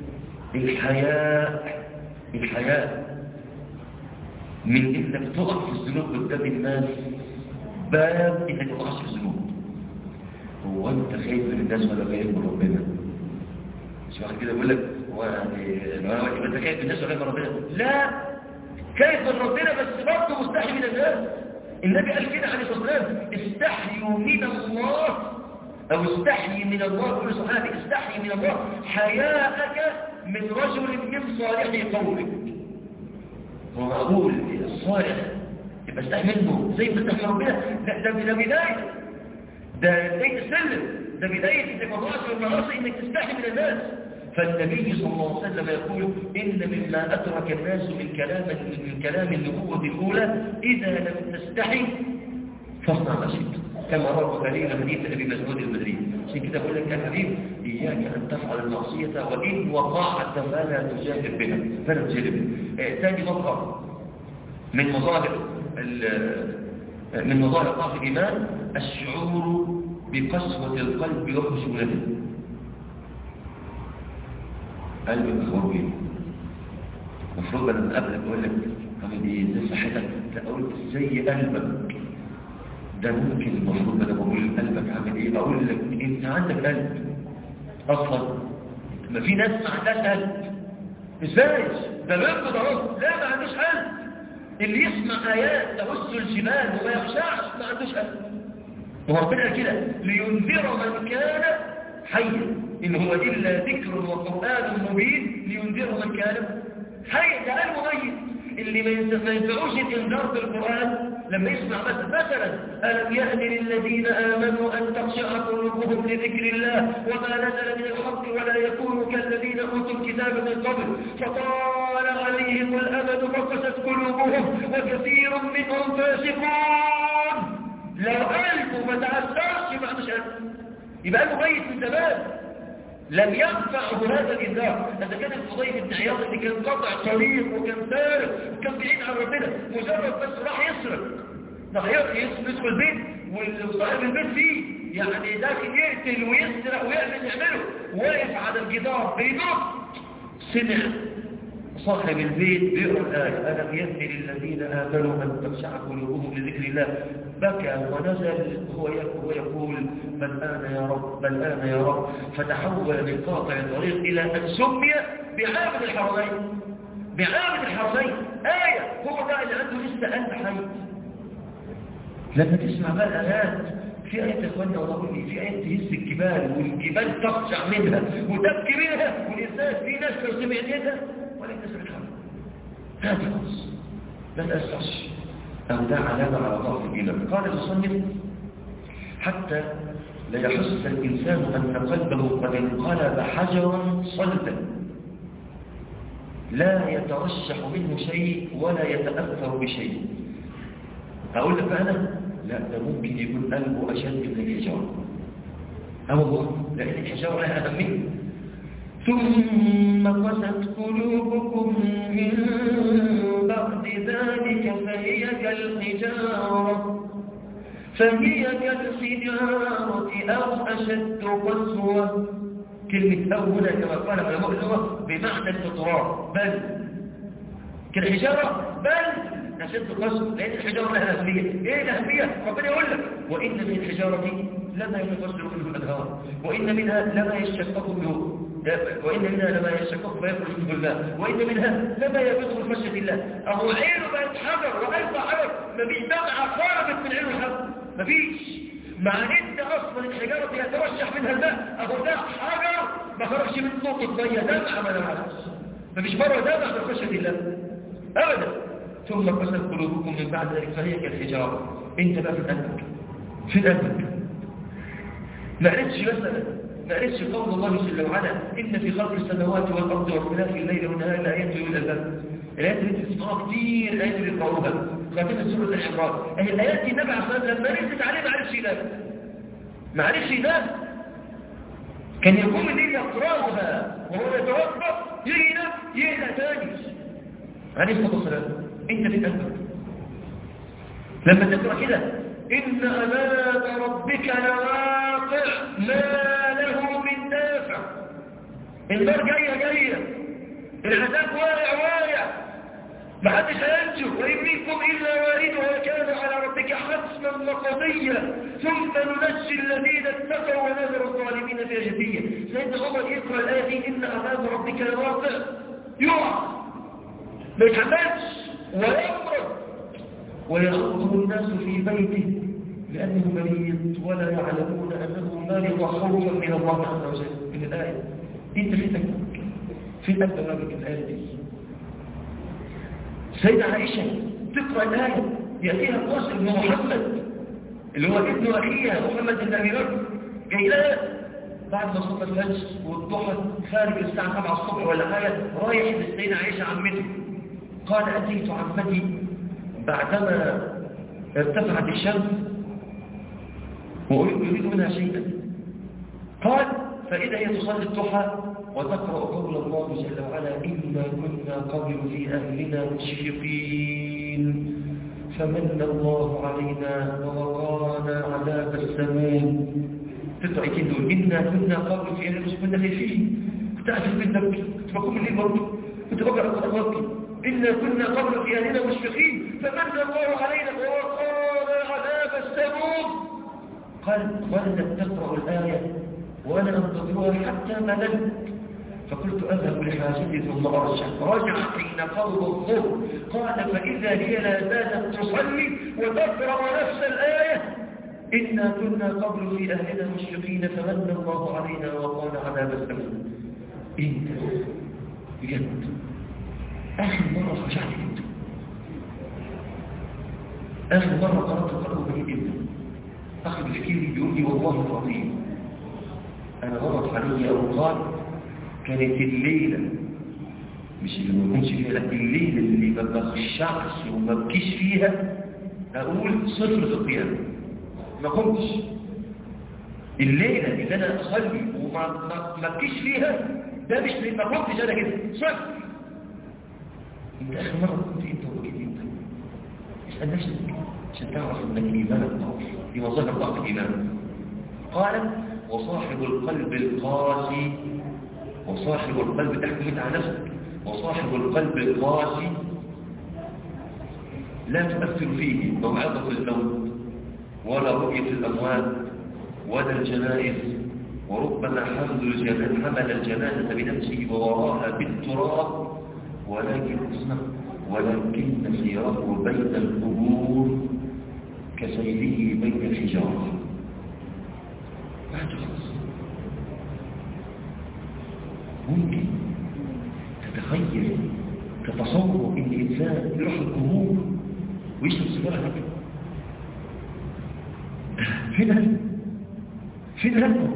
[SPEAKER 1] الحياء الحياء من انك تقع في الذنوب قدام الناس باب انك تقعش في الذنوب. هو انت خايف من الناس ولا خايف من ربنا؟ مش واحد كده يقول لك هو يعني انت خايف من الناس ولا خايف من ربنا؟ لا خايف من ربنا بس برضه مستحي من الناس. النبي قال كده عليه الصلاه والسلام استحيوا من الله او استحي من الله. كل صحابي استحي من الله حياءك من رجل من صالح قومك. هو معقول الصالح يبقى استحي منه زي ما استحي ربنا؟ لا ده ده بدايه ده بدايه السلم ده بدايه انك ما تقعش في المعاصي انك تستحي من الناس. فالنبي صلى الله عليه وسلم يقول إن مما أترك الناس من كلام من كلام النبوة الأولى إذا لم تستحي فاصنع ما شئت كما روى البخاري حديث أبي مسعود البدري. عشان كده أقول لك يا حبيب إياك أن تفعل المعصية وإن وقعت فلا تجاهر بها فلا تجاهر بها. ثاني مظهر من مظاهر من مظاهر ضعف الإيمان الشعور بقسوة القلب وخشونته. قلبي مخور بيه. المفروض لما قبلك أقول لك طب دي ازاي صحتك؟ لا أقول ازاي قلبك؟ ده ممكن المفروض أنا بقول قلبك عامل إيه؟ أقول لك أنت عندك قلب أصلا. ما في ناس ما عندهاش قلب. ازاي؟ ده بيرفض اهو. لا ما عندوش قلب. اللي يسمع آيات تهز الجبال وما يخشعش ما عندوش قلب. وربنا كده لينذر من كان حيا إن هو إلا ذكر وقرآن مبين لينذر من كان حيا. ده قلبه ميت. اللي ما ينفعوش الإنذار بالقرآن لما يسمع بس مثلا ألم يأن للذين آمنوا أن تخشع قلوبهم لذكر الله وما نزل من الحق ولا يكونوا كالذين أوتوا الكتاب من قبل فطال عليهم الأمد فقست قلوبهم وكثير منهم فاسقون. لو قلبه ما تأثرش ما عندوش قلب يبقى قلبه ميت من زمان. لم ينفعه هذا الإنذار. إذا كان الفضيل بن عياض اللي كان قطع طريق وكان فارغ وكان بعيد عن ربنا مجرد بس راح يسرق راح يدخل البيت وصاحب البيت فيه يعني داخل يقتل ويسرق ويعمل يعمله واقف على الجدار بينط سمع صاحب البيت بيقرأ الآية ألم يأن للذين آمنوا أن تخشع قلوبهم لذكر الله بكى ونزل هو يقول من آن يا رب من آن يا رب فتحول من قاطع الطريق إلى أن سمي بعابد الحرمين. بعابد الحرمين آية هو ده اللي عنده لسه قلب حي. لما تسمع بقى الآيات في آيات يا إخواننا والله في آيات تهز الجبال والجبال تخشع منها وتبكي منها والإنسان في ناس لو سمعتها ولا يتسمع الحمد هذه خلص لا تأسعش أو ده علامة على ضعف الإيمان. قال المصنف حتى لا يحس الإنسان أن قلبه قد انقلب حجرا صلبا لا يترشح منه شيء ولا يتأثر بشيء. أقول لك أنا لا ده ممكن يكون قلبه أشد من الحجارة. أو الله لأن الحجارة لها أهمية. ثم قست قلوبكم من بعد ذلك فهي كالحجارة فهي كالحجارة أو أشد قسوة. كلمة أو هنا كما قال علماء اللغة بمعنى التطرار بل كالحجارة بل أشد قسوة لأن الحجارة لها أهمية. إيه الأهمية؟ ربنا يقول لك وإن من الحجارة لما يتفصل منه الأنهار وإن منها لما يشقق منه وإن منها لما يشقق فيخرج منه الماء وإن منها لما يبث من خشية الله. أهو عينه بقت حجر وقلب حجر مفيش دمعة خرجت من عينه الحجر مفيش. مع أن أصلا الحجارة يترشح منها الماء أهو ده حجر ما خرجش من نقطة مية دمعة ما نعرفش مفيش مرة دمعة من خشية الله أبدا. ثم قست قلوبكم من بعد ذلك فهي كالحجارة. انت بقى في قلبك في قلبك ما قريتش مثلا ما قريتش قول الله جل وعلا إن في خلق السماوات والأرض واختلاف الليل والنهار لآيات لأولي الألباب. الآيات اللي انت بتسمعوها كتير الآيات اللي بتقراوها خاتمة سورة الإحرام. أهي الآيات دي النبي عليه الصلاة والسلام لما نزلت عليه ما عرفش ينام ما عرفش ينام كان يقوم الليل يقراها وهو يتوقف يجي ينام يهدى تاني عليه الصلاة والسلام. انت في قلبك لما تقرأ كده إن أمام ربك لواقع ما له من دافع. النار جاية جاية العذاب واقع واقع محدش هينجو وإن منكم إلا واردها كان على ربك حتما مقضيا ثم ننجي الذين اتقوا ونذر الظالمين في جثية. سيدنا عمر يقرأ الآية دي إن أمام ربك لواقع يقع ما يتحملش ويمرض ويغضب الناس في بيته لأنه مريض ولا يعلمون أنه مرض خوفا من الله عز وجل. من الآية انت في قلبك في قلب ربك الآية دي. سيدة عائشة تقرأ الآية يأتيها القاسم بن محمد اللي هو ابن أخيها محمد بن أبي بكر جاي لها بعد ما صلى الفجر والضحى خارج الساعة سبعة الصبح ولا حاجة رايح للسيدة عائشة عمته. قال أتيت عمتي بعدما ارتفعت الشمس ويريد منها شيئا. قال فإذا هي تصلي الضحى وتقرأ قول الله جل وعلا إنا كنا قبل في أهلنا مشفقين فمن الله علينا ووقانا عذاب السموم تطلع ايتين دول إنا كنا قبل في أهل كنا خايفين كنت قاعد في البيت ببكي كنت بقوم الليل ببكي كنت بقرأ كنت ببكي إنا كنا قبل في أهلنا مشفقين فمن الله علينا ووقانا عذاب السموم قال ظلت تقرأ الآية وأنا أنتظرها حتى مللت فقلت أذهب لحاجتي ثم أرجع رجع حين قرب الظهر قال فإذا هي لا زالت تصلي وتقرأ نفس الآية إنا كنا قبل في أهلنا مشفقين فمن الله علينا وقال عذاب السموم. إنت بجد آخر مرة رجعت إنت آخر مرة قرأت القرآن بني إنت أخي بفكيري يقول لي والله العظيم أنا غلط علي أوقات كانت الليلة مش اللي ما يكونش فيها لكن الليلة اللي ما بخشعش وما بكيش فيها أقول صفر في القيامة ما كنتش الليلة اللي أنا أصلي وما ما بكيش فيها ده مش ما كنتش أنا كده صفر. أنت آخر مرة كنت أنت وبكيت أنت اسأل نفسك عشان تعرف أن الإيمان الضعف دي مظاهر ضعف الإيمان. قال وصاحب القلب القاسي وصاحب القلب تحكمت على نفسك وصاحب القلب القاسي لا تؤثر فيه موعظة الموت ولا رؤية الأموات ولا الجنائز وربما حمل الجنازة حمل الجنازة بنفسه ووراها بالتراب ولكن اسمع ولكن سيره بين القبور كسيره بين الحجارة ما تخلص. ممكن تتخيل تتصور ان الانسان يروح القبور ويشرب سيجاره هكذا فين هذا فين هذا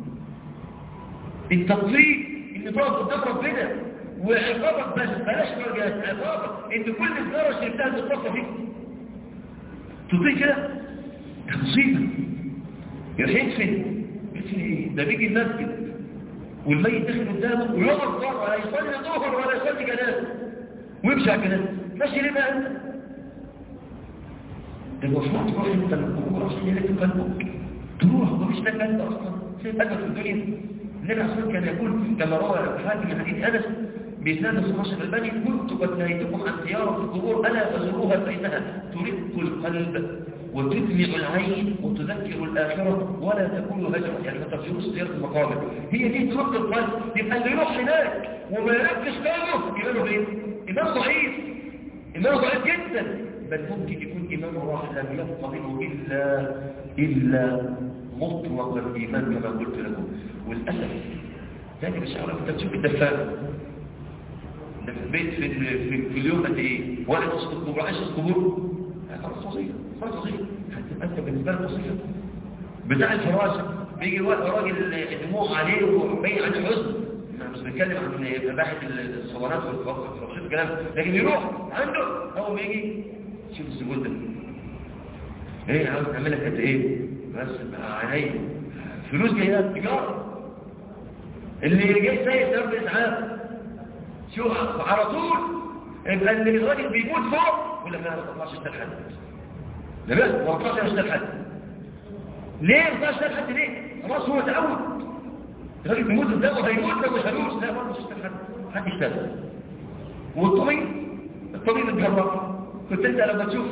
[SPEAKER 1] التطبيق اللي تقف قدام ربنا وعقابك بس بلاش درجات عقابك ان كل الزرع شربتها تتصل فيك تطيق كده ده مصيبه يحيط فين ده بيجي المسجد والميت داخل قدامه ويقف بره ولا يصلي ظهر ولا يصلي جنازه ويمشي على الجنازه ماشي ليه بقى انت؟ ده المفروض تروح انت للقبور عشان يلف قلبك تروح ومش لك انت اصلا سيب قلبك في الدنيا. النبي اصلا كان يقول كما روى الحاكم من حديث انس بإسناد الصحيح الألباني كنت قد نهيتكم عن زيارة القبور ألا فزوروها فإنها ترق القلب وتدمع العين وتذكر الآخرة ولا تكون هجرة يعني ما ترجوش زيارة المقابر هي دي ترق القلب. يبقى اللي يروح هناك وما يركش قلبه إيمانه ايه؟ إيمان ضعيف إيمانه ضعيف جدا بل ممكن يكون إيمانه راح لم يبقى منه إلا إلا مطلق الإيمان كما قلت لكم. والأسف ثاني مش عارف أنت تشوف الدفاق ده في البيت في, في, في اليوم قد ايه واحد وسط القبور عايش القبور خلاص بسيطه خلاص بسيطه انت بالنسبه لك بسيطه بتاع الفراشه بيجي راجل دموع عليه وبين عليه حزن مش بنتكلم عن مباحث الصوانات والفراشات الكلام لكن يروح عنده اول ما يجي شوف السجود ده ايه عاوز تعمل لك قد ايه بس عيني فلوس جايه تجاره اللي جاي سايق درب اسعاف شو على طول يبقى اللي الراجل بيموت فوق ولا ما تطلعش اشتغل حد لا بس ما تطلعش اشتغل حد ليه ما تطلعش اشتغل حد ليه خلاص هو تعود الراجل بيموت قدامه هيموت لو مش هيموت لا ما تشتغل حد حد يشتغل. والطبيب الطبيب الجراح كنت انت لما تشوف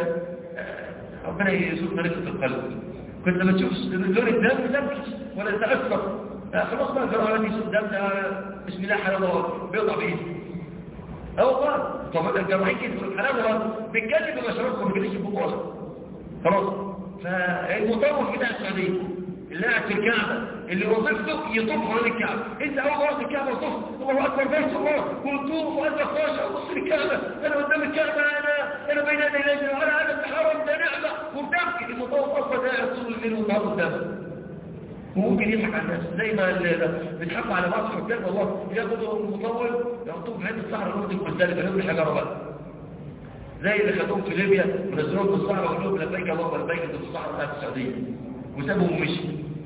[SPEAKER 1] ربنا يسوق رفقه القلب كنت لما تشوف لون الدم تبكي ولا تتاثر خلاص بقى الجراح يسوق الدم ده بسم الله حلال الله بيقطع بايده او قال طب الجراحين كده حلال الله بيتكلم بمشروعكم ما بيجيش بقى اصلا خلاص. فالمطوف بتاع السعوديه اللي قاعد في الكعبه اللي وظيفته يطوف حوالين الكعبه انت اول مره في الكعبه وطوف الله اكبر بيت الله وطوف وانت خاشع وبص للكعبه انا قدام الكعبه انا انا بين يدي الله انا انا الحرم ده نعمه وبتبكي المطوف اصلا قاعد طول الليل والنهار قدامه وممكن يضحك على الناس زي ما بيضحكوا على بعض الحجاج والله ياخدوا المطول يحطوه في عند الصحراء ياخدوا المختلفه ياخدوا الحجاره بقى زي اللي خدوهم في ليبيا ونزلوهم في الصحراء وقالوا لهم لبيك اللهم لبيك في الصحراء بتاعت السعوديه وسابهم ومشي.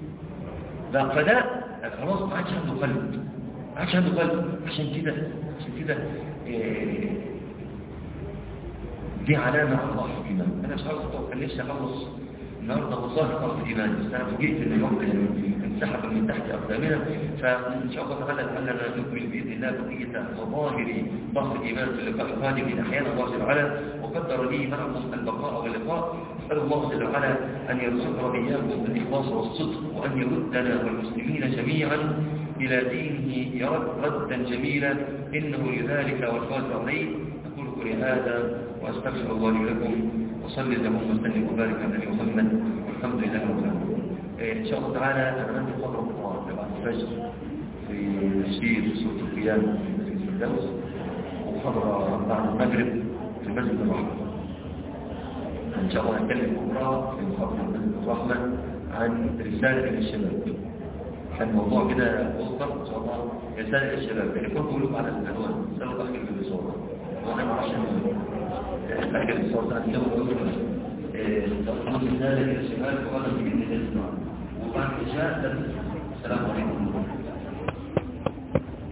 [SPEAKER 1] لا فده خلاص ما عادش عنده قلب ما عادش عنده قلب عشان كده عشان كده إيه دي علامه على ضعف الايمان. انا مش عاوز اطول نفسي اخلص النهارده مصاهر أرض الإيمان، بس أنا فوجئت إن الوقت انسحب من تحت أقدامنا، فإن شاء الله تعالى لعلنا نكمل بإذن الله بقية مظاهر ضعف الإيمان في اللقاء القادم إن أحيانا الله جل وعلا وقدر لي معكم البقاء واللقاء. أسأل الله جل وعلا أن يرزقنا وإياكم بالإخلاص والصدق، وأن يردنا والمسلمين جميعا إلى دينه يرد ردا جميلا، إنه لذلك والقادر عليه. أقول قولي هذا وأستغفر الله لي ولكم، وصلي اللهم وسلم وبارك على نبينا محمد، والحمد لله رب العالمين. إن شاء الله تعالى أنا عندي خطوة أخرى بعد الفجر في تشهير سورة القيامة في مسجد الفردوس، ومحاضرة بعد المغرب في مسجد الرحمة. إن شاء الله نتكلم بكرة في محاضرة مسجد الرحمة عن رسالة للشباب. كان موضوع كده مختصر إن شاء الله، رسالة للشباب، يعني كنت أقول لكم على العنوان سألوا أخي في الصورة، وأنا عشان أكل الصورة عن يوم الأخرى خمس رسالة للشباب وغدا في جنة الإسلام، وبعد العشاء السلام عليكم.